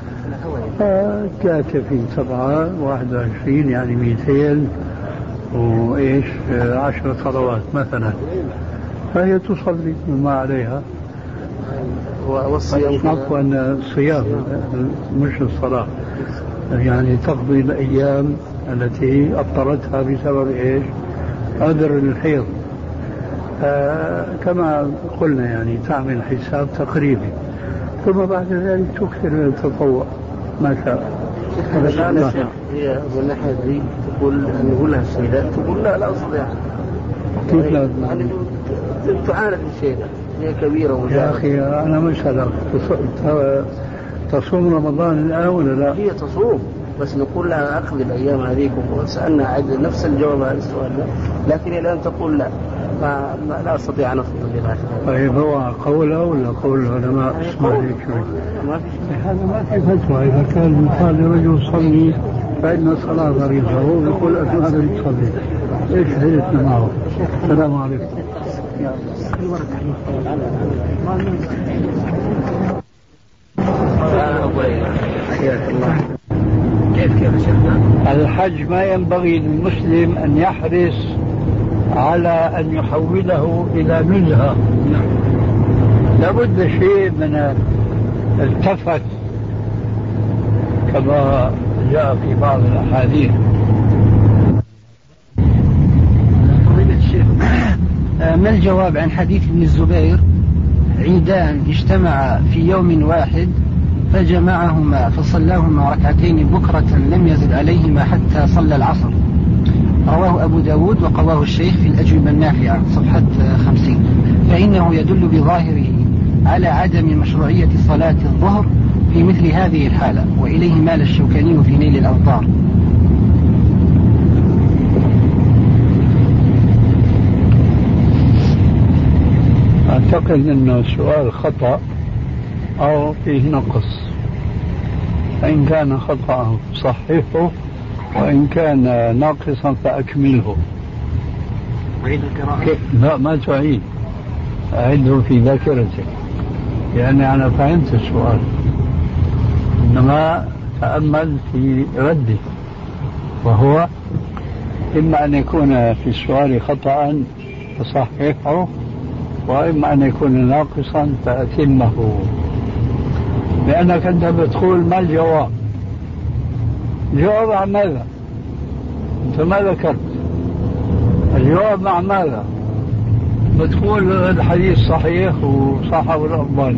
كاتفين 7 21 يعني 200 وإيش 10 صلوات مثلا، فهي تصلي ما عليها. والصيام عفوا الصيام مش الصلاة، يعني تقضي الأيام التي أبطلتها بسبب إيش؟ عذر الحيض. كما قلنا يعني تعمل حساب تقريبي، ثم بعد ذلك تكثر من التطوع ما شاء. هي من ناحية دي تقول نقول لها السيدات تقول لا أستطيع. كيف لا؟ يعني تعاند الشيء، هي كبيرة يا أخي أنا مش هذا. تصوم رمضان الآن ولا لا؟ هي تصوم، بس نقول لها أخذ الأيام هذيكم، وسألنا عد نفس الجواب على السؤال ده، لكن الآن تقول لا لا أستطيع أن أفضل لله. طيب هو قوله ولا قول العلماء؟ اسمع لي شوي، هذا ما في فتوى. إذا كان يقال لرجل صلي فإن الصلاة ضريبة، هو يقول أنه هذا يصلي، إيش حدثنا معه؟ السلام عليكم. الحج ما ينبغي للمسلم أن يحرص على أن يحوله إلى نزهة، لابد شيء من التفت كما جاء في بعض الأحاديث. فضيلة الشيخ، ما الجواب عن حديث ابن الزبير عيدان اجتمع في يوم واحد فجمعهما فصلاهما ركعتين بكرة لم يزد عليهما حتى صلى العصر؟ رواه أبو داود وقواه الشيخ في الأجوبة النافعة صفحة 50. فإنه يدل بظاهره على عدم مشروعية صلاة الظهر في مثل هذه الحالة، وإليه مال الشوكاني في نيل الأوطار. أعتقد أنه السؤال خطأ أو فيه نقص، فإن كان خطأ صححه، وإن كان ناقصا فأكمله. أعيد القراءة؟ لا ما تعيد، أعده في ذاكرتك، لأني أنا فهمت السؤال، إنما تأمل في رده، وهو إما أن يكون في السؤال خطأ فصححه، وإما أن يكون ناقصا فأتمه. لأنك أنت بتقول ما الجواب؟ الجواب عن ماذا؟ أنت ما ذكرت الجواب مع ماذا؟ بتقول الحديث صحيح وصححه الألباني.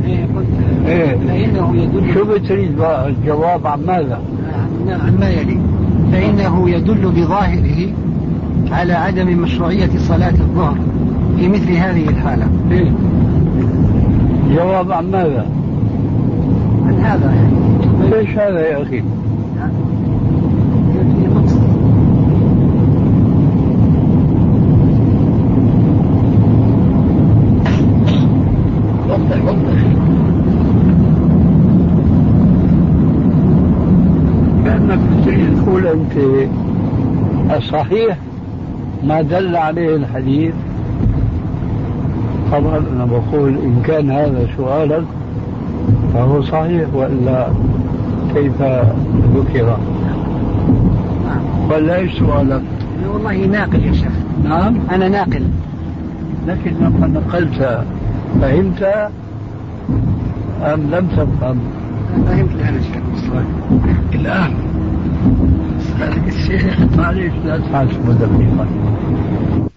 فإنه يدل. شو بتريد بقى الجواب عن ماذا؟ عن ما يلي. فإنه يدل بظاهره على عدم مشروعية صلاة الظهر في مثل هذه الحالة. جواب عن ماذا؟ عن هذا يعني. ليش هذا يا أخي؟ كأنك تريد تقول أنت الصحيح ما دل عليه الحديث. طبعا أنا بقول إن كان هذا سؤالك فهو صحيح، وإلا كيف ذكر؟ ولا إيش سؤالك؟ والله ناقل يا شيخ. نعم أنا ناقل. لكن لما نقلت فهمت أم لم تفهم؟ فهمت الآن يا شيخ. الآن الشيخ معليش لا تحاسب دقيقا.